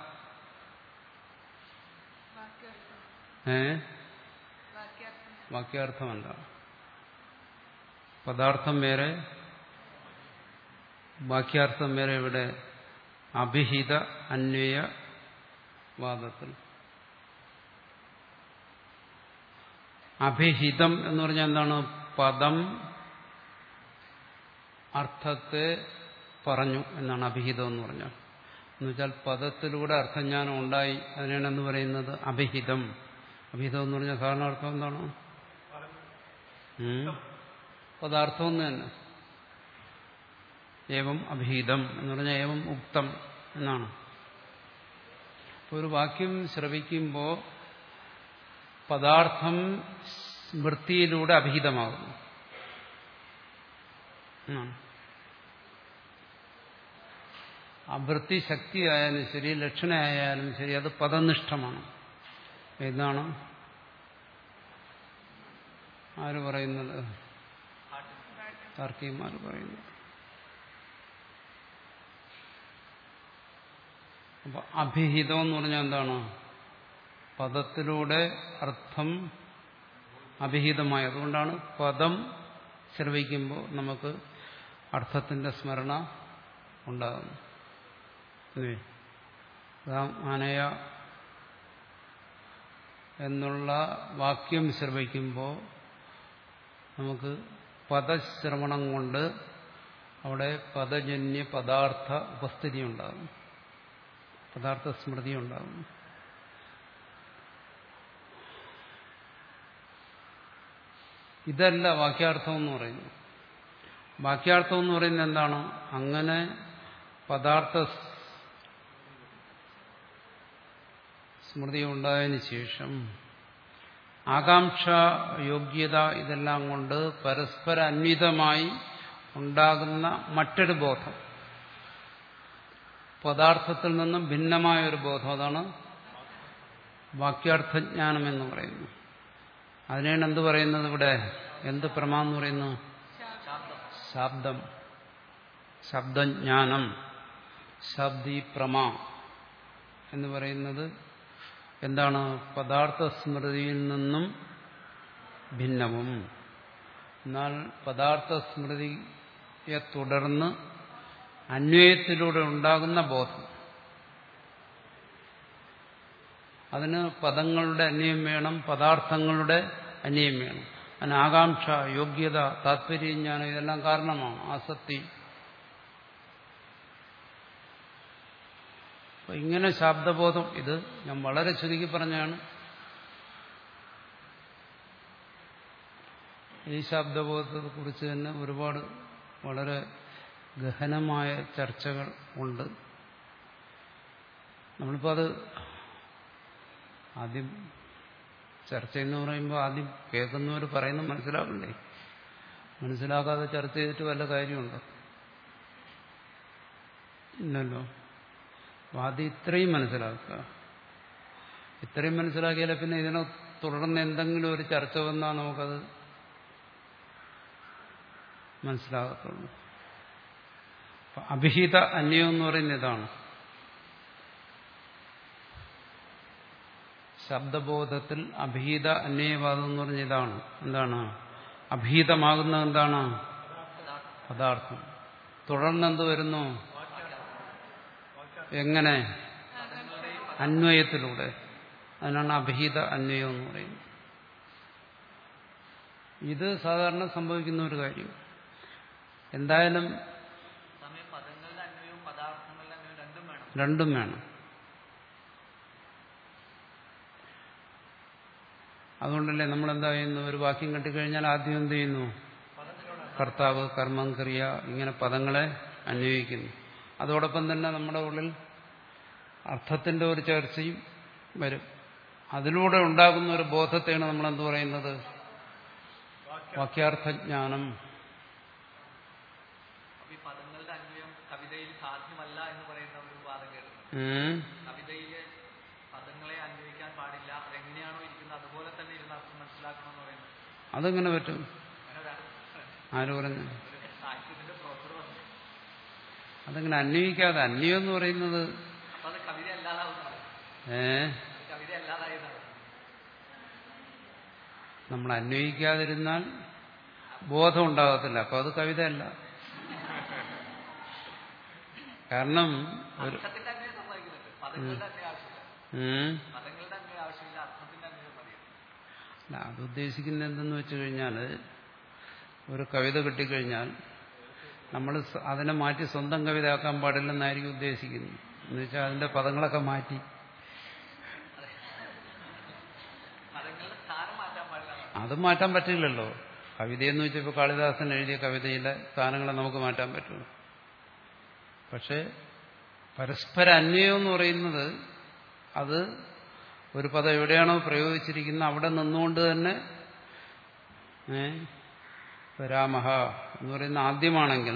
ഏ വാക്യാർത്ഥമല്ല. പദാർത്ഥം വേറെ, വാക്യാർത്ഥം വേറെ. ഇവിടെ അഭിഹിത അന്വയ വാദത്തിൽ അഭിഹിതം എന്ന് പറഞ്ഞാൽ എന്താണ്? പദം അർത്ഥത്തെ പറഞ്ഞു എന്നാണ് അഭിഹിതം എന്ന് പറഞ്ഞാൽ. എന്നുവെച്ചാൽ പദത്തിലൂടെ അർത്ഥജ്ഞാനം ഉണ്ടായി. അതിനാണ് എന്ന് പറയുന്നത് അഭിഹിതം. അഭിഹിതം എന്ന് പറഞ്ഞാൽ സാധാരണ അർത്ഥം എന്താണ്? പദാർത്ഥം എന്ന് തന്നെ. ഏവം അഭിഹിതം എന്ന് പറഞ്ഞാൽ ഏവം ഉക്തം എന്നാണ്. അപ്പോൾ ഒരു വാക്യം ശ്രവിക്കുമ്പോൾ പദാർത്ഥം സ്മൃതിയിലൂടെ അഭിഹിതമാകുന്നു. അവൃത്തി ശക്തിയായാലും ശരി, ലക്ഷണയായാലും ശരി, അത് പദനിഷ്ഠമാണ്. എന്നാണ് ആര് പറയുന്നത്? താർക്കികന്മാർ പറയുന്നത്. അപ്പൊ അഭിഹിതം എന്ന് പറഞ്ഞാൽ എന്താണ്? പദത്തിലൂടെ അർത്ഥം അഭിഹിതമായി. അതുകൊണ്ടാണ് പദം ശ്രവിക്കുമ്പോൾ നമുക്ക് അർത്ഥത്തിന്റെ സ്മരണ ഉണ്ടാകുന്നു. ആനയ എന്നുള്ള വാക്യം ശ്രവിക്കുമ്പോൾ നമുക്ക് പദശ്രവണം കൊണ്ട് അവിടെ പദജന്യ പദാർത്ഥ ഉപസ്ഥിതി ഉണ്ടാകും, പദാർത്ഥ സ്മൃതി ഉണ്ടാകും. ഇതല്ല വാക്യാർത്ഥം എന്ന് പറയുന്നത്. വാക്യാർത്ഥം എന്ന് പറയുന്നത് എന്താണ്? അങ്ങനെ പദാർത്ഥ സ്മൃതി ഉണ്ടായതിനു ശേഷം ആകാംക്ഷ, യോഗ്യത ഇതെല്ലാം കൊണ്ട് പരസ്പര അന്വിതമായി ഉണ്ടാകുന്ന മറ്റൊരു ബോധം, പദാർത്ഥത്തിൽ നിന്നും ഭിന്നമായ ഒരു ബോധം, അതാണ് വാക്യാർത്ഥജ്ഞാനം എന്ന് പറയുന്നു. അതിനാണ് എന്ത് പറയുന്നത് ഇവിടെ? എന്ത് പ്രമാ എന്ന് പറയുന്നു? ശബ്ദം, ശബ്ദജ്ഞാനം, ശബ്ദി പ്രമാ എന്ന് പറയുന്നത് എന്താണ്? പദാർത്ഥ സ്മൃതിയിൽ നിന്നും ഭിന്നവും, എന്നാൽ പദാർത്ഥ സ്മൃതിയെ തുടർന്ന് അന്വയത്തിലൂടെ ഉണ്ടാകുന്ന ബോധം. അതിന് പദങ്ങളുടെ അന്വയം വേണം, പദാർത്ഥങ്ങളുടെ അന്വയം വേണം. അതിന് ആകാംക്ഷ, യോഗ്യത, താത്പര്യജ്ഞാനം ഇതെല്ലാം കാരണമാണ്. ആസക്തി. അപ്പൊ ഇങ്ങനെ ശബ്ദബോധം, ഇത് ഞാൻ വളരെ ചുരുക്കി പറഞ്ഞാണ്. ഈ ശബ്ദബോധത്തെ കുറിച്ച് തന്നെ ഒരുപാട് വളരെ ഗഹനമായ ചർച്ചകൾ ഉണ്ട്. നമ്മളിപ്പോൾ അത് ആദ്യം ചർച്ച എന്ന് പറയുമ്പോൾ ആദ്യം കേൾക്കുന്നവർ പറയുന്നത് മനസ്സിലാക്കണ്ടേ? മനസ്സിലാക്കാതെ ചർച്ച ചെയ്തിട്ട് വല്ല കാര്യമുണ്ടോ? ഇല്ലല്ലോ. ആദ്യം ഇത്രയും മനസ്സിലാക്കുക. ഇത്രയും മനസ്സിലാക്കിയാലേ പിന്നെ ഇതിനെ തുടർന്ന് എന്തെങ്കിലും ഒരു ചർച്ച വന്നാൽ നമുക്കത് മനസ്സിലാകത്തുള്ളൂ. അഭിഹിത അന്യം എന്ന് പറയുന്നത് ഇതാണ്. ശബ്ദബോധത്തിൽ അഭിഹിത അന്വയവാദം എന്ന് പറഞ്ഞ ഇതാണ്. എന്താണ്? അഭിഹിതമാകുന്നത് എന്താണ്? പദാർത്ഥം. തുടർന്ന് എന്ത് വരുന്നു? എങ്ങനെ? അന്വയത്തിലൂടെ. അതിനാണ് അഭിഹിത അന്വയം എന്ന് പറയുന്നത്. ഇത് സാധാരണ സംഭവിക്കുന്ന ഒരു കാര്യം. എന്തായാലും രണ്ടും വേണം. അതുകൊണ്ടല്ലേ നമ്മളെന്താ ചെയ്യുന്നു? ഒരു വാക്യം കെട്ടിക്കഴിഞ്ഞാൽ ആദ്യം എന്ത് ചെയ്യുന്നു? കർത്താവ്, കർമ്മം, ക്രിയ, ഇങ്ങനെ പദങ്ങളെ അന്വയിക്കുന്നു. അതോടൊപ്പം തന്നെ നമ്മുടെ ഉള്ളിൽ അർത്ഥത്തിന്റെ ഒരു ചർച്ചയും വരും. അതിലൂടെ ഉണ്ടാകുന്ന ഒരു ബോധത്തെയാണ് നമ്മളെന്ത് പറയുന്നത്? വാക്യാർത്ഥജ്ഞാനം. അതെങ്ങനെ പറ്റും? ആര് പറഞ്ഞു? അതങ്ങനെ അന്വയിക്കാതെ. അന്വയം എന്ന് പറയുന്നത് ഏ നമ്മൾ അന്വയിക്കാതിരുന്നാൽ ബോധം ഉണ്ടാകത്തില്ല. അപ്പൊ അത് കവിതയല്ല. കാരണം ഒരു അത് ഉദ്ദേശിക്കുന്നത് എന്തെന്ന് വെച്ചു കഴിഞ്ഞാൽ, ഒരു കവിത കിട്ടിക്കഴിഞ്ഞാൽ നമ്മൾ അതിനെ മാറ്റി സ്വന്തം കവിതയാക്കാൻ പാടില്ലെന്നായിരിക്കും ഉദ്ദേശിക്കുന്നത്. എന്നുവെച്ചാൽ അതിന്റെ പദങ്ങളൊക്കെ മാറ്റി. അത് മാറ്റാൻ പറ്റില്ലല്ലോ. കവിതയെന്ന് വെച്ചാൽ ഇപ്പോൾ കാളിദാസൻ എഴുതിയ കവിതയിലെ സ്ഥാനങ്ങളെ നമുക്ക് മാറ്റാൻ പറ്റുള്ളൂ. പക്ഷേ പരസ്പര അന്വയം എന്ന് പറയുന്നത് അത് ഒരു പദം എവിടെയാണോ പ്രയോഗിച്ചിരിക്കുന്നത് അവിടെ നിന്നുകൊണ്ട് തന്നെ രാമഹ എന്ന് പറയുന്ന ആദ്യമാണെങ്കിൽ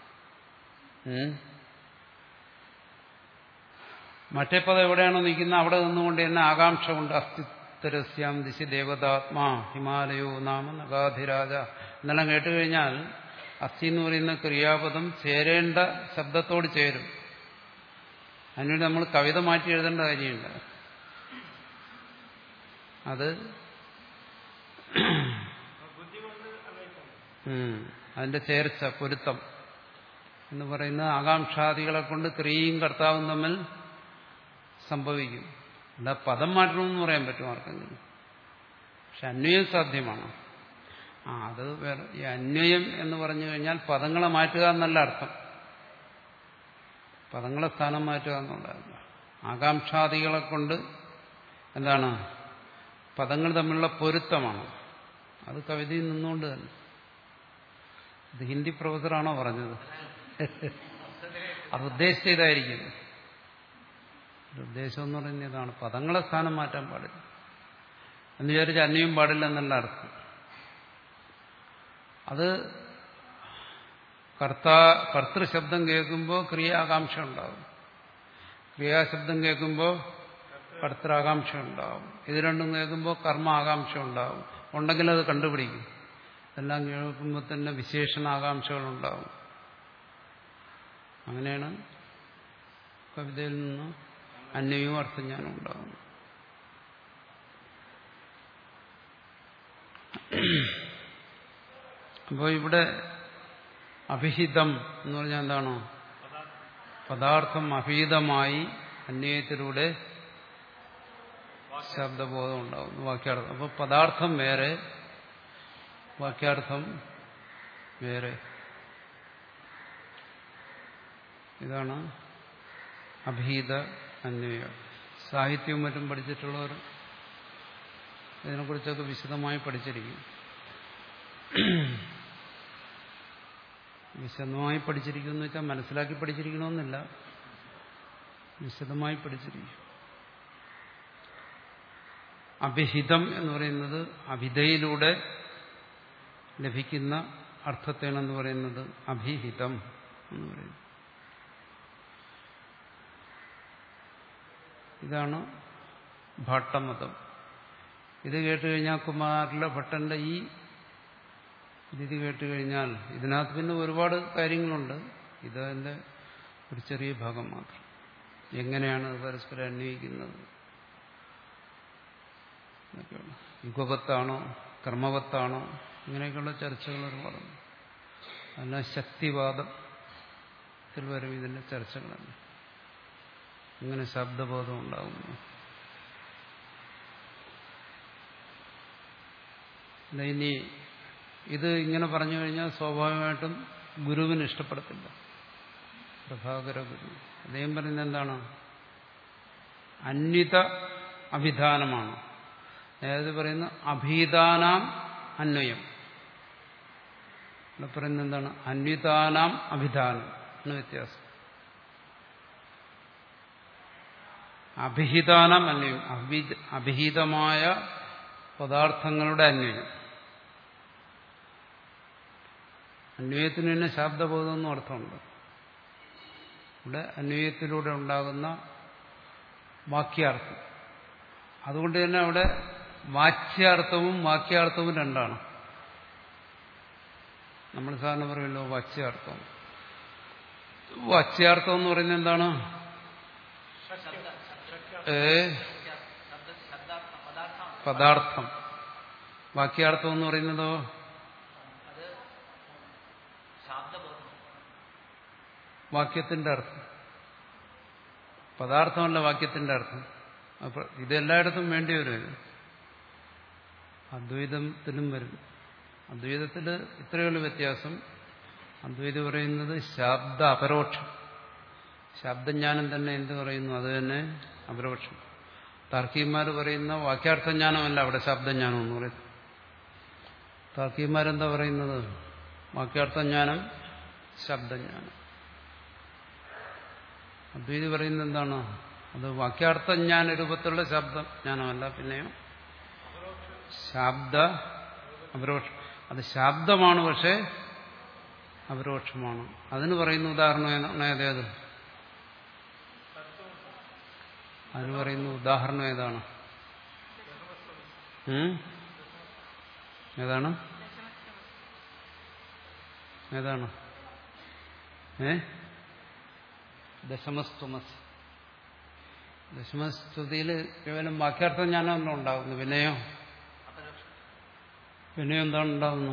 മറ്റേ പദം എവിടെയാണോ നിൽക്കുന്നത് അവിടെ നിന്നുകൊണ്ട് തന്നെ ആകാംക്ഷ കൊണ്ട് അസ്ഥിത്തരസ്യാം ദിശി ദേവതാത്മാ ഹിമാലയോ നാമ നഗാധിരാജ എന്നെല്ലാം കേട്ടുകഴിഞ്ഞാൽ അസ്ഥി എന്ന് പറയുന്ന ക്രിയാപദം ചേരേണ്ട ശബ്ദത്തോട് ചേരും. അതിനുവേണ്ടി നമ്മൾ കവിത മാറ്റി എഴുതേണ്ട കാര്യമില്ല. അത് അതിന്റെ ചേർച്ച, പൊരുത്തം എന്ന് പറയുന്നത് ആകാംക്ഷാദികളെ കൊണ്ട് ക്രിയയും കർത്താവും തമ്മിൽ സംഭവിക്കും. അല്ല പദം മാറ്റണമെന്ന് പറയാൻ പറ്റും ആർക്കെങ്കിലും. പക്ഷെ അന്വയം സാധ്യമാണ്. ആ അത് വേറെ. ഈ അന്വയം എന്ന് പറഞ്ഞു കഴിഞ്ഞാൽ പദങ്ങളെ മാറ്റുക എന്നല്ല അർത്ഥം. പദങ്ങളെ സ്ഥാനം മാറ്റുക എന്നുള്ളതല്ല. ആകാംക്ഷാദികളെ കൊണ്ട് എന്താണ് പദങ്ങൾ തമ്മിലുള്ള പൊരുത്തമാണ്. അത് കവിതയിൽ നിന്നുകൊണ്ട് തന്നെ. ഇത് ഹിന്ദി പ്രൊഫസറാണോ പറഞ്ഞത്? അത് ഉദ്ദേശിച്ച ഇതായിരിക്കും. ഉദ്ദേശം എന്ന് പറയുന്നത് ഇതാണ്, പദങ്ങളെ സ്ഥാനം മാറ്റാൻ പാടില്ല എന്ന് വിചാരിച്ച് അന്വയം പാടില്ല എന്നല്ല അർത്ഥം. അത് കർത്താ കർത്തൃശബ്ദം കേൾക്കുമ്പോൾ ക്രിയാകാംക്ഷ ഉണ്ടാവും, ക്രിയാശബ്ദം കേൾക്കുമ്പോൾ കർത്തൃകാംക്ഷ ഉണ്ടാവും, ഇത് രണ്ടും കേൾക്കുമ്പോൾ കർമ്മ ആകാംക്ഷ ഉണ്ടാവും. ഉണ്ടെങ്കിൽ അത് കണ്ടുപിടിക്കും. എല്ലാം കേൾക്കുമ്പോൾ തന്നെ വിശേഷണാകാംക്ഷകളുണ്ടാവും. അങ്ങനെയാണ് കവിതയിൽ നിന്ന് അന്വയവും അർത്ഥജ്ഞാനം ഉണ്ടാകും. അപ്പോൾ ഇവിടെ അഭിഹിതം എന്ന് പറഞ്ഞാൽ എന്താണോ പദാർത്ഥം അഭീതമായി അന്വയത്തിലൂടെ ശബ്ദബോധം ഉണ്ടാകുന്നു, വാക്യാർത്ഥം. അപ്പോൾ പദാർത്ഥം വേറെ, വാക്യാർത്ഥം വേറെ. ഇതാണ് അഭീത അന്വയം. സാഹിത്യവും മറ്റും പഠിച്ചിട്ടുള്ളവർ ഇതിനെക്കുറിച്ചൊക്കെ വിശദമായി പഠിച്ചിരിക്കും. വിശദമായി പഠിച്ചിരിക്കും എന്ന് വെച്ചാൽ മനസ്സിലാക്കി പഠിച്ചിരിക്കണമെന്നില്ല, വിശദമായി പഠിച്ചിരിക്കും. അഭിഹിതം എന്ന് പറയുന്നത് അഭിധയിലൂടെ ലഭിക്കുന്ന അർത്ഥത്തെയാണെന്ന് പറയുന്നത് അഭിഹിതം എന്ന് പറയുന്നത്. ഇതാണ് ഭട്ടമതം. ഇത് കേട്ടുകഴിഞ്ഞാൽ കുമാരിലെ ഭട്ടന്റെ ഈ രീതി കേട്ടുകഴിഞ്ഞാൽ ഇതിനകത്ത് പിന്നെ ഒരുപാട് കാര്യങ്ങളുണ്ട്. ഇതതിൻ്റെ ഒരു ചെറിയ ഭാഗം മാത്രം. എങ്ങനെയാണ് പരസ്പരം അന്വയിക്കുന്നത് എന്നൊക്കെയുള്ള, യുഗപത്താണോ കർമ്മവത്താണോ ഇങ്ങനെയൊക്കെയുള്ള ചർച്ചകൾ ഒരുപാടുണ്ട്. അല്ല ശക്തിവാദത്തിൽ വരും ഇതിൻ്റെ ചർച്ചകളല്ല. ഇങ്ങനെ ശബ്ദബോധം ഉണ്ടാകുന്നു. ഇനി ഇത് ഇങ്ങനെ പറഞ്ഞു കഴിഞ്ഞാൽ സ്വാഭാവികമായിട്ടും ഗുരുവിന് ഇഷ്ടപ്പെടത്തില്ല. പ്രഭാകര ഗുരു അദ്ദേഹം പറയുന്നത് എന്താണ്? അന്വിത അഭിധാനമാണ്. അതായത് പറയുന്ന അഭീതാനാം അന്വയം. ഇവിടെ പറയുന്നത് എന്താണ്? അന്വിതാനാം അഭിധാനം എന്ന വ്യത്യാസം. അഭിഹിതാനാം അന്വയം, അഭിഹിതമായ പദാർത്ഥങ്ങളുടെ അന്വയം. അന്വയത്തിന് തന്നെ ശബ്ദബോധം എന്നും അർത്ഥമുണ്ട്. ഇവിടെ അന്വയത്തിലൂടെ ഉണ്ടാകുന്ന വാക്യാർത്ഥം. അതുകൊണ്ട് തന്നെ അവിടെ വാച്യാർത്ഥവും വാക്യാർത്ഥവും രണ്ടാണ്. നമ്മൾ സാധാരണ പറയുമല്ലോ വാച്യാർത്ഥം. വാച്യാർത്ഥം എന്ന് പറയുന്നത് എന്താണ്? ഏ പദാർത്ഥം. വാക്യാർത്ഥം എന്ന് പറയുന്നതോ വാക്യത്തിന്റെ അർത്ഥം. പദാർത്ഥമല്ല വാക്യത്തിന്റെ അർത്ഥം. അപ്പൊ ഇതെല്ലായിടത്തും വേണ്ടി വരും. അദ്വൈതത്തിലും വരും. അദ്വൈതത്തിൽ ഇത്രയുള്ള വ്യത്യാസം. അദ്വൈതം പറയുന്നത് ശബ്ദ അപരോക്ഷം, ശബ്ദജ്ഞാനം തന്നെ എന്ത് പറയുന്നു? അത് തന്നെ അപരോക്ഷം. താർക്കികന്മാർ പറയുന്ന വാക്യാർത്ഥജ്ഞാനമല്ല അവിടെ ശബ്ദജ്ഞാനം എന്ന് പറയുന്നത്. താർക്കികന്മാരെന്താ പറയുന്നത്? വാക്യാർത്ഥജ്ഞാനം, ശബ്ദജ്ഞാനം. അദ്വൈതി പറയുന്നത് എന്താണ്? അത് വാക്യാർത്ഥജ്ഞാന രൂപത്തിലുള്ള ശബ്ദജ്ഞാനമല്ല, പിന്നെയോ ശബ്ദ അപരോക്ഷം. അത് ശബ്ദമാണ്, പക്ഷെ അപരോക്ഷമാണ്. അതിന് പറയുന്ന ഉദാഹരണം ഏതേത്? അതിന് പറയുന്ന ഉദാഹരണം ഏതാണ്? ഏതാണ് ഏതാണ് ഏ ദശമസ്തുമസ്. ദശമസ്തുതിയിൽ കേവലം വാക്യാർത്ഥം ജ്ഞാനമല്ല ഉണ്ടാകുന്നു. പിന്നെയോ പിന്നെയോ എന്താണ് ഉണ്ടാകുന്നു?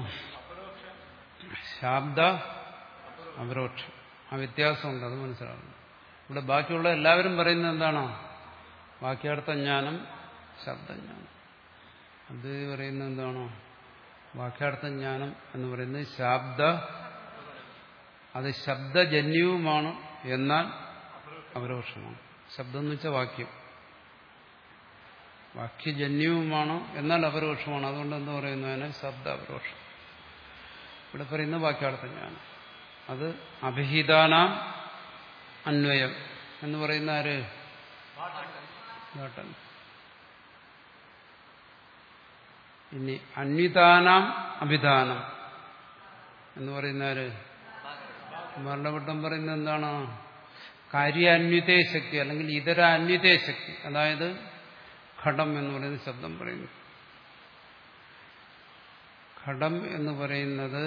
ശബ്ദ അപരോക്ഷം. ആ വ്യത്യാസമുണ്ട്, അത് മനസ്സിലാകുന്നു. ഇവിടെ ബാക്കിയുള്ള എല്ലാവരും പറയുന്നത് എന്താണോ? വാക്യാർത്ഥജ്ഞാനം, ശബ്ദജ്ഞാനം. അത് പറയുന്നത് എന്താണോ? വാക്യാർത്ഥജ്ഞാനം എന്ന് പറയുന്നത് ശബ്ദ, അത് ശബ്ദജന്യവുമാണ്, എന്നാൽ അപരോക്ഷമാണ്. ശബ്ദം എന്ന് വെച്ചാൽ വാക്യം. വാക്യജന്യവുമാണ്, എന്നാൽ അപരോക്ഷമാണ്. അതുകൊണ്ട് എന്താ പറയുന്നു? അതിനെ ശബ്ദ അപരോക്ഷം. ഇവിടെ പറയുന്ന വാക്യാർത്ഥജ്ഞാനം അത് അഭിഹിതാനാം അന്വയം എന്ന് പറയുന്ന ആര്? ഭാട്ടൻ. ഇനി അന്വിതാനാം അഭിധാനം എന്ന് പറയുന്നവര് മരണവട്ടം പറയുന്നത് എന്താണ്? കാര്യാന്വിതേ ശക്തി അല്ലെങ്കിൽ ഇതര അന്വിതേ ശക്തി. അതായത് ഘടം എന്ന് പറയുന്ന ശബ്ദം പറയുന്നു. ഘടം എന്ന് പറയുന്നത്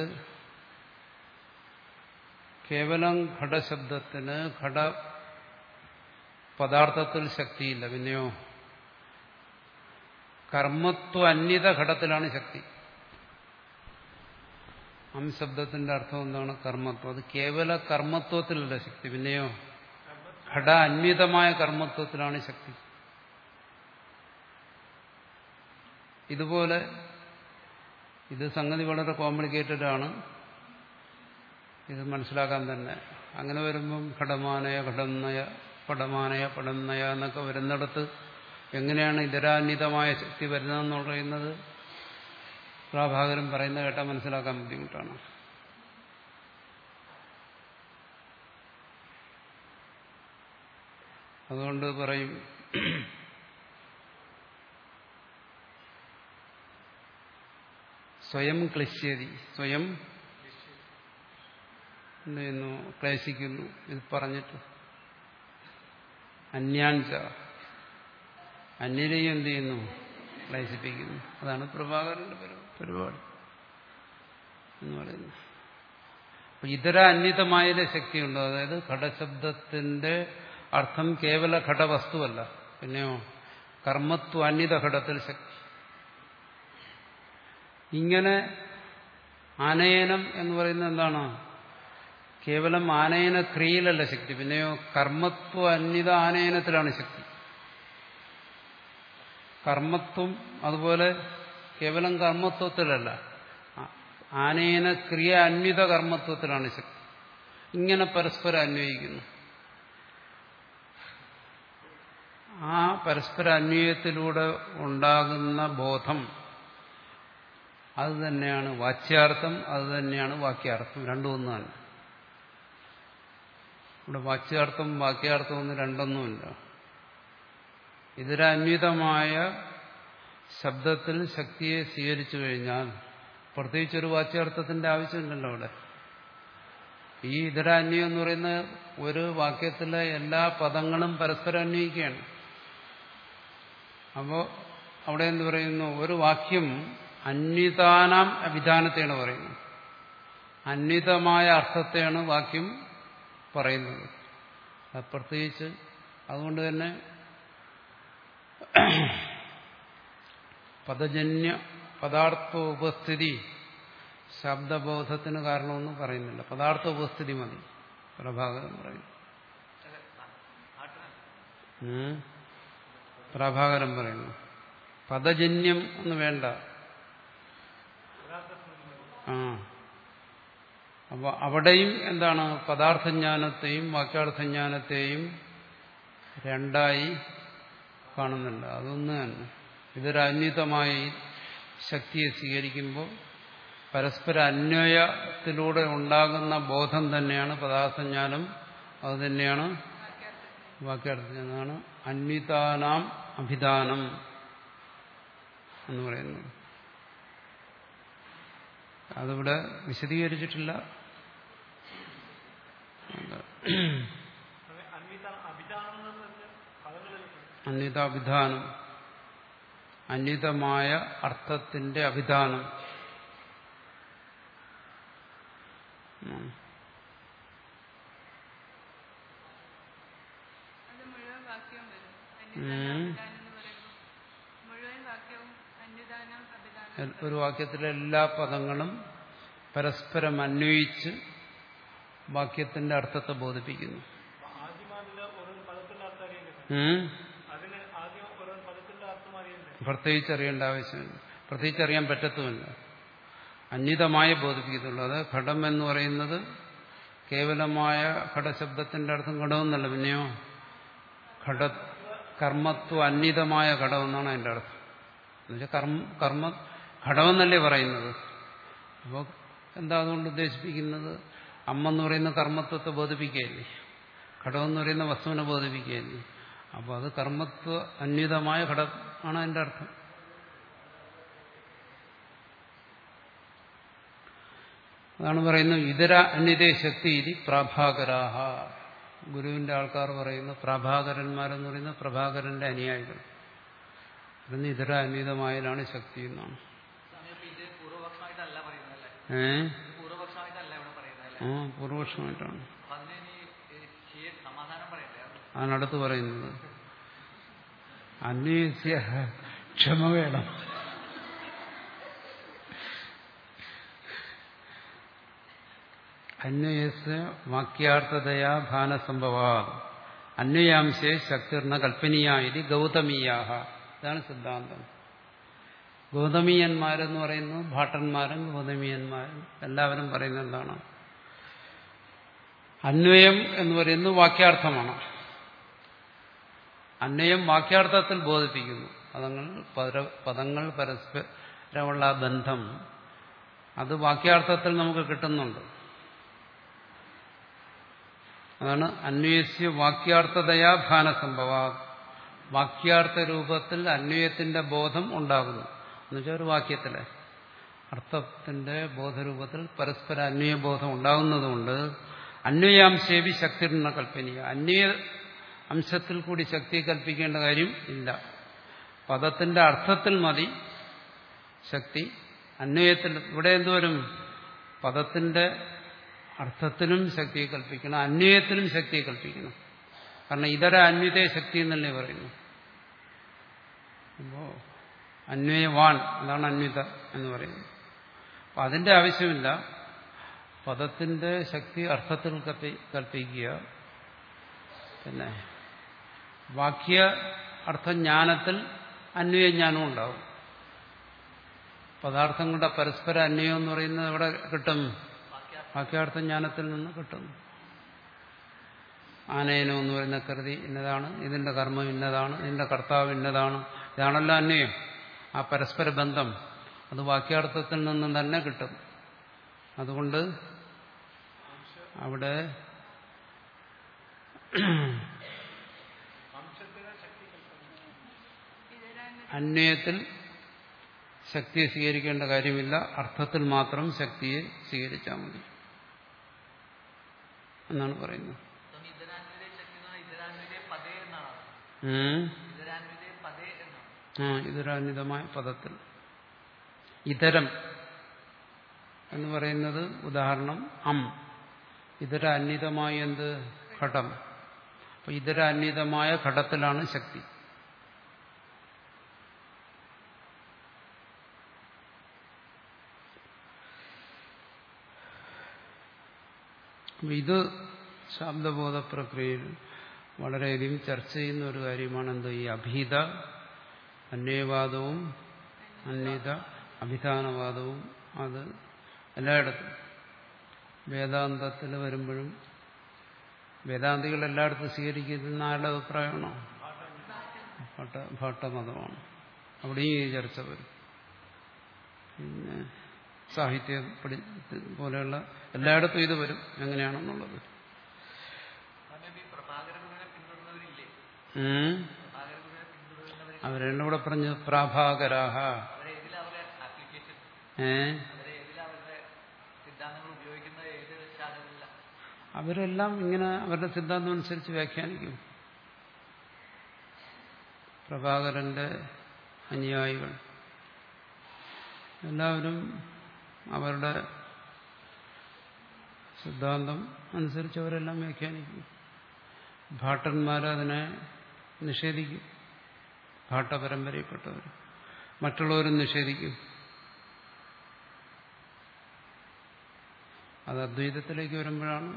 കേവലം ഘടശബ്ദത്തിന് ഘട പദാർത്ഥത്തിൽ ശക്തിയില്ല. പിന്നെയോ കർമ്മത്വ അന്യത ഘടത്തിലാണ് ശക്തി. അം ശബ്ദത്തിന്റെ അർത്ഥം എന്താണ്? കർമ്മത്വം. അത് കേവല കർമ്മത്വത്തിലല്ല ശക്തി, പിന്നെയോ ഘട അന്വിതമായ കർമ്മത്വത്തിലാണ് ശക്തി. ഇതുപോലെ ഇത് സംഗതി വളരെ കോംപ്ലിക്കേറ്റഡ് ആണ്, ഇത് മനസ്സിലാക്കാൻ തന്നെ. അങ്ങനെ വരുമ്പം ഘടമാനയ ഘടന്നയ പടമാനയ പടന്നയ എന്നൊക്കെ വരുന്നിടത്ത് എങ്ങനെയാണ് ഇതരാന്വിതമായ ശക്തി വരുന്നതെന്ന് പറയുന്നത് പ്രാഭാകരൻ പറയുന്നത് കേട്ടാൽ മനസ്സിലാക്കാൻ ബുദ്ധിമുട്ടാണ്. അതുകൊണ്ട് പറയും സ്വയം ക്ലിശ്യതി, സ്വയം എന്ത് ചെയ്യുന്നു? ക്ലേശിക്കുന്നു. ഇത് പറഞ്ഞിട്ട് അന്യാഞ്ച അന്യരെയും എന്ത് ചെയ്യുന്നു? ക്ലേശിപ്പിക്കുന്നു. അതാണ് പ്രഭാകരന്റെ പരിപാടി എന്ന് പറയുന്നത്. അപ്പൊ ഇതര അന്വിതമായതിലെ ശക്തിയുണ്ടോ? അതായത് ഘടശബ്ദത്തിന്റെ അർത്ഥം കേവല ഘടവസ്തുവല്ല, പിന്നെയോ കർമ്മത്വ അന്വിത ഘടത്തിൽ ശക്തി. ഇങ്ങനെ ആനയനം എന്ന് പറയുന്നത് എന്താണ്? കേവലം ആനയന ക്രിയയിലല്ല ശക്തി, പിന്നെയോ കർമ്മത്വ അന്വിത ആനയനത്തിലാണ് ശക്തി. കർമ്മത്വം അതുപോലെ കേവലം കർമ്മത്വത്തിലല്ല, ആനയന ക്രിയ അന്വിത കർമ്മത്വത്തിലാണ് ശക്തി. ഇങ്ങനെ പരസ്പരം അന്വയിക്കുന്നു. ആ പരസ്പര അന്വയത്തിലൂടെ ഉണ്ടാകുന്ന ബോധം അത് തന്നെയാണ് വാച്യാർത്ഥം, അത് തന്നെയാണ് വാക്യാർത്ഥം. രണ്ടും ഒന്ന് തന്നെ. ഇവിടെ വാച്യാർത്ഥം വാക്യാർത്ഥം ഒന്നും രണ്ടൊന്നുമില്ല. ഇതരാന്വിതമായ ശബ്ദത്തിൽ ശക്തിയെ സ്വീകരിച്ചു കഴിഞ്ഞാൽ പ്രത്യേകിച്ചൊരു വാച്യാർത്ഥത്തിന്റെ ആവശ്യമില്ലല്ലോ അവിടെ. ഈ ഇതരാന്വയം എന്ന് പറയുന്ന ഒരു വാക്യത്തിലെ എല്ലാ പദങ്ങളും പരസ്പരം അന്വയിക്കുകയാണ്. അപ്പോൾ അവിടെ എന്ത് പറയുന്നു? ഒരു വാക്യം അന്വിതാനാം അഭിധാനത്തെയാണ് പറയുന്നത്. അന്വിതമായ അർത്ഥത്തെയാണ് വാക്യം പറയുന്നത്. അത് പ്രത്യേകിച്ച് അതുകൊണ്ട് തന്നെ പദജന്യ പദാർത്ഥ ഉപസ്ഥിതി ശബ്ദബോധത്തിന് കാരണമെന്ന് പറയുന്നില്ല. പദാർത്ഥ ഉപസ്ഥിതി മതി പ്രഭാകരൻ പറയും. പ്രഭാകരൻ പറയുന്നു പദജന്യം എന്ന് വേണ്ട. ആ അപ്പോൾ അവിടെയും എന്താണ് പദാർത്ഥജ്ഞാനത്തെയും വാക്യാർത്ഥജ്ഞാനത്തെയും രണ്ടായി കാണുന്നില്ല. അതൊന്ന് തന്നെ. ഇതൊരു അന്വിതമായി ശക്തിയെ സ്വീകരിക്കുമ്പോൾ പരസ്പര അന്വയത്തിലൂടെ ഉണ്ടാകുന്ന ബോധം തന്നെയാണ് പദാർത്ഥജ്ഞാനം. അത് തന്നെയാണ് വാക്യാർത്ഥജ്ഞാനമാണ് അന്വിതാനാം അഭിധാനം എന്ന് പറയുന്നത്. അതിവിടെ വിശദീകരിച്ചിട്ടില്ല. അന്വിതാഭിധാനം, അന്വിതമായ അർത്ഥത്തിന്റെ അഭിധാനം. ഒരു വാക്യത്തിലെ എല്ലാ പദങ്ങളും പരസ്പരം അന്വയിച്ച് വാക്യത്തിന്റെ അർത്ഥത്തെ ബോധിപ്പിക്കുന്നു. പ്രത്യേകിച്ച് അറിയേണ്ട ആവശ്യമില്ല, പ്രത്യേകിച്ച് അറിയാൻ പറ്റത്തുമില്ല. അന്വിതമായി ബോധിപ്പിക്കുന്നുള്ളൂ. അത് ഘടം എന്ന് പറയുന്നത് കേവലമായ ഘടശബ്ദത്തിന്റെ അർത്ഥം ഘടമെന്നല്ല, പിന്നെയോ ഘട കർമ്മത്വ അന്വിതമായ ഘടം എന്നാണ് അതിന്റെ അർത്ഥം. എന്നുവെച്ചാൽ കർമ്മ കർമ്മ ഘടമെന്നല്ലേ പറയുന്നത്. അപ്പോൾ എന്താ അതുകൊണ്ട് ഉദ്ദേശിപ്പിക്കുന്നത്? അമ്മ എന്ന് പറയുന്ന കർമ്മത്വത്തെ ബോധിപ്പിക്കുകയല്ലേ, ഘടമെന്ന് പറയുന്ന വസ്തുവിനെ ബോധിപ്പിക്കുകയല്ലേ. അപ്പോൾ അത് കർമ്മത്വ അന്വിതമായ ഘടം ആണ് അതിന്റെ അർത്ഥം. അതാണ് പറയുന്നത് ഇതര അന്യതേ ശക്തി ഇതി പ്രാഭാകരാഹ. ഗുരുവിന്റെ ആൾക്കാർ പറയുന്നു, പ്രഭാകരന്മാരെന്ന് പറയുന്നത് പ്രഭാകരന്റെ അനുയായികൾ. അതിന് ഇതര അന്വിതമായാലാണ് ശക്തി എന്നാണ്. ഏ ആ പൂർവപക്ഷമായിട്ടാണ്. അതിനടുത്ത് പറയുന്നത് അന്വേഷ്യ ക്ഷമ വേണം. അന്വയസ്യ വാക്യാർത്ഥതയാ ഭാനസംഭവാ അന്വയാംശേ ശക്തിർന കൽപ്പനീയായി ഗൗതമീയാഹ. ഇതാണ് സിദ്ധാന്തം. ഗൗതമീയന്മാരെന്ന് പറയുന്നു, ഭാട്ടന്മാരും ഗൗതമീയന്മാരും എല്ലാവരും പറയുന്നത് എന്താണ്? അന്വയം എന്ന് പറയുന്നത് വാക്യാർത്ഥമാണ്. അന്വയം വാക്യാർത്ഥത്തിൽ ബോധിപ്പിക്കുന്നു. പദങ്ങൾ പദങ്ങൾ പരസ്പരമുള്ള ബന്ധം അത് വാക്യാർത്ഥത്തിൽ നമുക്ക് കിട്ടുന്നുണ്ട്. അതാണ് അന്വയസ്യ വാക്യാർത്ഥതയാ ഭാനസംഭവ. വാക്യാർത്ഥ രൂപത്തിൽ അന്വയത്തിന്റെ ബോധം ഉണ്ടാകുന്നു. എന്നുവെച്ചാൽ ഒരു വാക്യത്തിലെ അർത്ഥത്തിന്റെ ബോധരൂപത്തിൽ പരസ്പര അന്വയബോധം ഉണ്ടാകുന്നതുകൊണ്ട് അന്വയാംശേവി ശക്തിർന്ന കൽപ്പനീയ. അന്വയ അംശത്തിൽ കൂടി ശക്തി കൽപ്പിക്കേണ്ട കാര്യം ഇല്ല. പദത്തിന്റെ അർത്ഥത്തിൽ മതി ശക്തി. അന്വയത്തിൽ ഇവിടെ എന്തുവരും? പദത്തിന്റെ അർത്ഥത്തിനും ശക്തിയെ കൽപ്പിക്കണം, അന്വയത്തിനും ശക്തിയെ കൽപ്പിക്കണം. കാരണം ഇതര അന്വയത്തെ ശക്തി എന്നല്ലേ പറയുന്നു. അപ്പോ അന്വയവാൻ അതാണ് അന്വിത എന്ന് പറയുന്നത്. അപ്പൊ അതിന്റെ ആവശ്യമില്ല. പദത്തിന്റെ ശക്തി അർത്ഥത്തിൽ കൽപ്പിക്കുക. പിന്നെ വാക്യ അർത്ഥജ്ഞാനത്തിൽ അന്വയജ്ഞാനവും ഉണ്ടാവും. പദാർത്ഥങ്ങളുടെ പരസ്പര അന്വയം എന്ന് പറയുന്നത് എവിടെ കിട്ടും? വാക്യാർത്ഥജ്ഞാനത്തിൽ നിന്ന് കിട്ടും. ആനയനം എന്ന് പറയുന്ന കൃതി ഇന്നതാണ്, ഇതിന്റെ കർമ്മം ഇന്നതാണ്, ഇതിന്റെ കർത്താവ് ഇന്നതാണ്. ഇതാണല്ലോ അന്വയം. ആ പരസ്പര ബന്ധം അത് വാക്യാർത്ഥത്തിൽ നിന്നും തന്നെ കിട്ടും. അതുകൊണ്ട് അവിടെ അന്വയത്തിൽ ശക്തിയെ സ്വീകരിക്കേണ്ട കാര്യമില്ല, അർത്ഥത്തിൽ മാത്രം ശക്തിയെ സ്വീകരിച്ചാൽ മതി എന്നാണ് പറയുന്നത്. ആ ഇതരാന്വിതമായ പദത്തിൽ ഇതരം എന്ന് പറയുന്നത് ഉദാഹരണം അം. ഇതര അന്വിതമായ എന്ത്? ഘടം. അപ്പൊ ഇതര അന്വിതമായ ഘടത്തിലാണ് ശക്തി. ഇത് ശബ്ദബോധ പ്രക്രിയയിൽ വളരെയധികം ചർച്ച ചെയ്യുന്ന ഒരു കാര്യമാണ്. എന്ത്? ഈ അഭീത അന്വയവാദവും അന്വിത അഭിധാനവാദവും അത് എല്ലായിടത്തും വേദാന്തത്തിൽ വരുമ്പോഴും വേദാന്തികൾ എല്ലായിടത്തും സ്വീകരിക്കുന്ന ആരുടെ അഭിപ്രായമാണോ? ഭട്ട ഭട്ടമതമാണ്. അവിടെയും ഈ ചർച്ച വരും. പിന്നെ സാഹിത്യ പഠി പോലെയുള്ള എല്ലായിടത്തും ഇത് വരും എങ്ങനെയാണെന്നുള്ളത്. അവരെന്നെ ഇവിടെ പറഞ്ഞു പ്രാഭാകരാഹ. ഏ അവരെല്ലാം ഇങ്ങനെ അവരുടെ സിദ്ധാന്തം അനുസരിച്ച് വ്യാഖ്യാനിക്കും. പ്രഭാകരന്റെ അനുയായികൾ എല്ലാവരും അവരുടെ സിദ്ധാന്തം അനുസരിച്ച് അവരെല്ലാം വ്യാഖ്യാനിക്കും. ഭാട്ടന്മാരതിനെ നിഷേധിക്കും. ഭാട്ട പരമ്പരയിൽപ്പെട്ടവർ മറ്റുള്ളവരും നിഷേധിക്കും. അത് അദ്വൈതത്തിലേക്ക് വരുമ്പോഴാണ്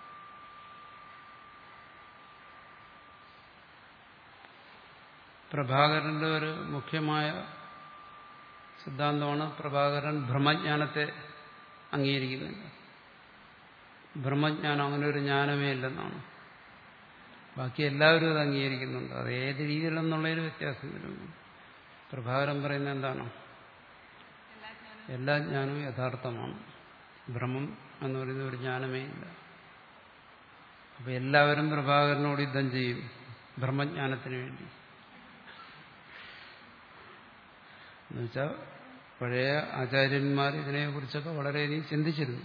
പ്രഭാകരന്റെ ഒരു മുഖ്യമായ സിദ്ധാന്തമാണ് പ്രഭാകരൻ ബ്രഹ്മജ്ഞാനത്തെ അംഗീകരിക്കുന്നില്ല. ബ്രഹ്മജ്ഞാനം അങ്ങനെ ഒരു ജ്ഞാനമേ ഇല്ലെന്നാണ്. ബാക്കി എല്ലാവരും അത് അംഗീകരിക്കുന്നുണ്ട്. അത് ഏത് രീതിയിലെന്നുള്ളതിന് വ്യത്യാസം വരും. പ്രഭാകരൻ പറയുന്നത് എന്താണ്? എല്ലാ ജ്ഞാനവും യഥാർത്ഥമാണ്, ബ്രഹ്മം എന്ന് പറയുന്ന ഒരു ജ്ഞാനമേ ഇല്ല. അപ്പൊ എല്ലാവരും പ്രഭാകരനോട് യുദ്ധം ചെയ്യും ബ്രഹ്മജ്ഞാനത്തിന് വേണ്ടി. എന്നുവെച്ചാൽ പഴയ ആചാര്യന്മാർ ഇതിനെക്കുറിച്ചൊക്കെ വളരെയധികം ചിന്തിച്ചിരുന്നു.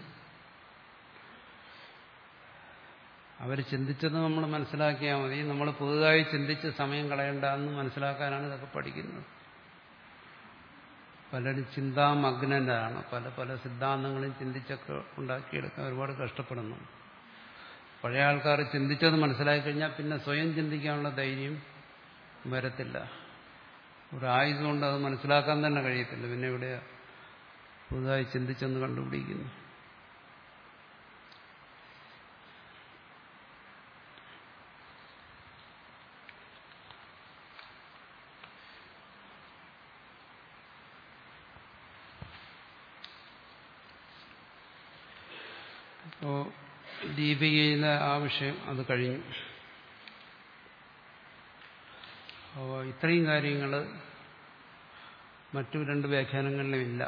അവർ ചിന്തിച്ചത് നമ്മൾ മനസ്സിലാക്കിയാൽ മതി. നമ്മൾ പുതുതായി ചിന്തിച്ച് സമയം കളയണ്ടെന്ന് മനസ്സിലാക്കാനാണ് ഇതൊക്കെ പഠിക്കുന്നത്. പലരും ചിന്താമഗ്നരാണ്. പല പല സിദ്ധാന്തങ്ങളും ചിന്തിച്ചൊക്കെ ഉണ്ടാക്കിയെടുക്കാൻ ഒരുപാട് കഷ്ടപ്പെടുന്നു. പഴയ ആൾക്കാർ ചിന്തിച്ചത് മനസ്സിലാക്കി കഴിഞ്ഞാൽ പിന്നെ സ്വയം ചിന്തിക്കാനുള്ള ധൈര്യം വരത്തില്ല. ഒരായുധം കൊണ്ട് അത് മനസ്സിലാക്കാൻ തന്നെ കഴിയത്തില്ല. പിന്നെ ഇവിടെ പുതുതായി ചിന്തിച്ചെന്ന് കണ്ടുപിടിക്കുന്നു. അപ്പോ ദീപികയിലെ ആ വിഷയം അത് കഴിഞ്ഞു. അപ്പോൾ ഇത്രയും കാര്യങ്ങൾ മറ്റു രണ്ട് വ്യാഖ്യാനങ്ങളിലുമില്ല.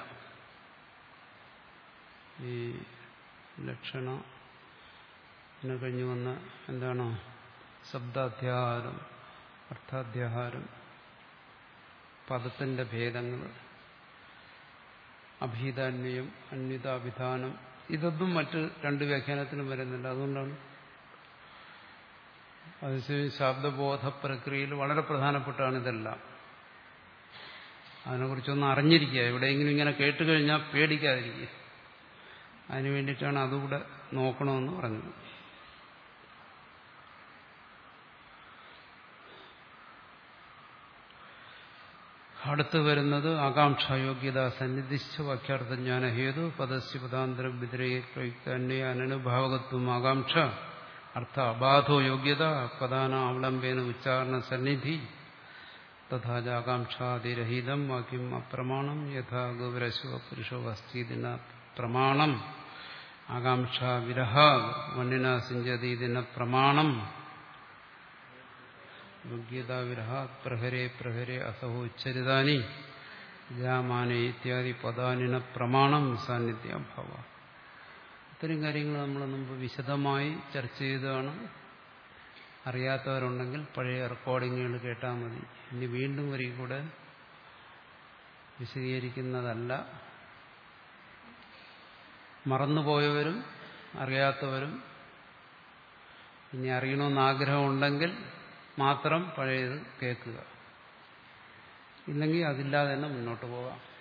ഈ ലക്ഷണ പിന്നെ കഴിഞ്ഞു വന്ന എന്താണ് ശബ്ദാധ്യാഹാരം, അർത്ഥാധ്യാഹാരം, പദത്തിന്റെ ഭേദങ്ങൾ, അഭീതാന്വയം, അന്വിതാഭിധാനം, ഇതൊന്നും മറ്റ് രണ്ട് വ്യാഖ്യാനത്തിനും വരുന്നില്ല. അതുകൊണ്ടാണ് അതേസമയം ശബ്ദബോധ പ്രക്രിയയിൽ വളരെ പ്രധാനപ്പെട്ടാണ് ഇതെല്ലാം. അതിനെക്കുറിച്ചൊന്ന് അറിഞ്ഞിരിക്കുക. എവിടെയെങ്കിലും ഇങ്ങനെ കേട്ടുകഴിഞ്ഞാൽ പേടിക്കാതിരിക്കുക. അതിനു വേണ്ടിയിട്ടാണ് അതുകൂടെ നോക്കണമെന്ന് പറഞ്ഞത്. അടുത്ത് വരുന്നത് ആകാംക്ഷായോഗ്യത സന്നിധിശ്ച വാക്യാർത്ഥജ്ഞാന ഹേതു പദസ്യ പദാന്തര വിദ്രയെ പ്രയുക്ത അന്വയ അനനുഭാവകത്വം ആകാംക്ഷ അർത്ഥ അബാധോ യോഗ്യത പദാന അവലംബേന ഉച്ചാരണ സന്നിധി തഥാച ആകാംക്ഷാതിരഹിതം വാക്യം അപ്രമാണം യഥാ ഗൗരശോ പുരുഷോ അസ്ഥിതിന പ്രമാണം ആകാംക്ഷ വിരഹ വണ്ണിന സിഞ്ചതീതിന പ്രമാണം യോഗ്യതാ വിരഹ പ്രഹരേ പ്രഹരേ അസഹോ ഉച്ചരിതാനി ജാമാനെ ഇത്യാദി പദാനിന പ്രമാണം സാന്നിധ്യാഭാവ. ഇത്തരം കാര്യങ്ങൾ നമ്മൾ മുമ്പ് വിശദമായി ചർച്ച ചെയ്തതാണ്. അറിയാത്തവരുണ്ടെങ്കിൽ പഴയ റെക്കോർഡിങ്ങുകൾ കേട്ടാൽ മതി. ഇനി വീണ്ടും ഒരിക്കൽ കൂടെ വിശദീകരിക്കുന്നതല്ല. മറന്നുപോയവരും അറിയാത്തവരും ഇനി അറിയണമെന്ന് ആഗ്രഹമുണ്ടെങ്കിൽ മാത്രം പഴയത് കേൾക്കുക. ഇല്ലെങ്കിൽ അതില്ലാതെ തന്നെ മുന്നോട്ട് പോകാം.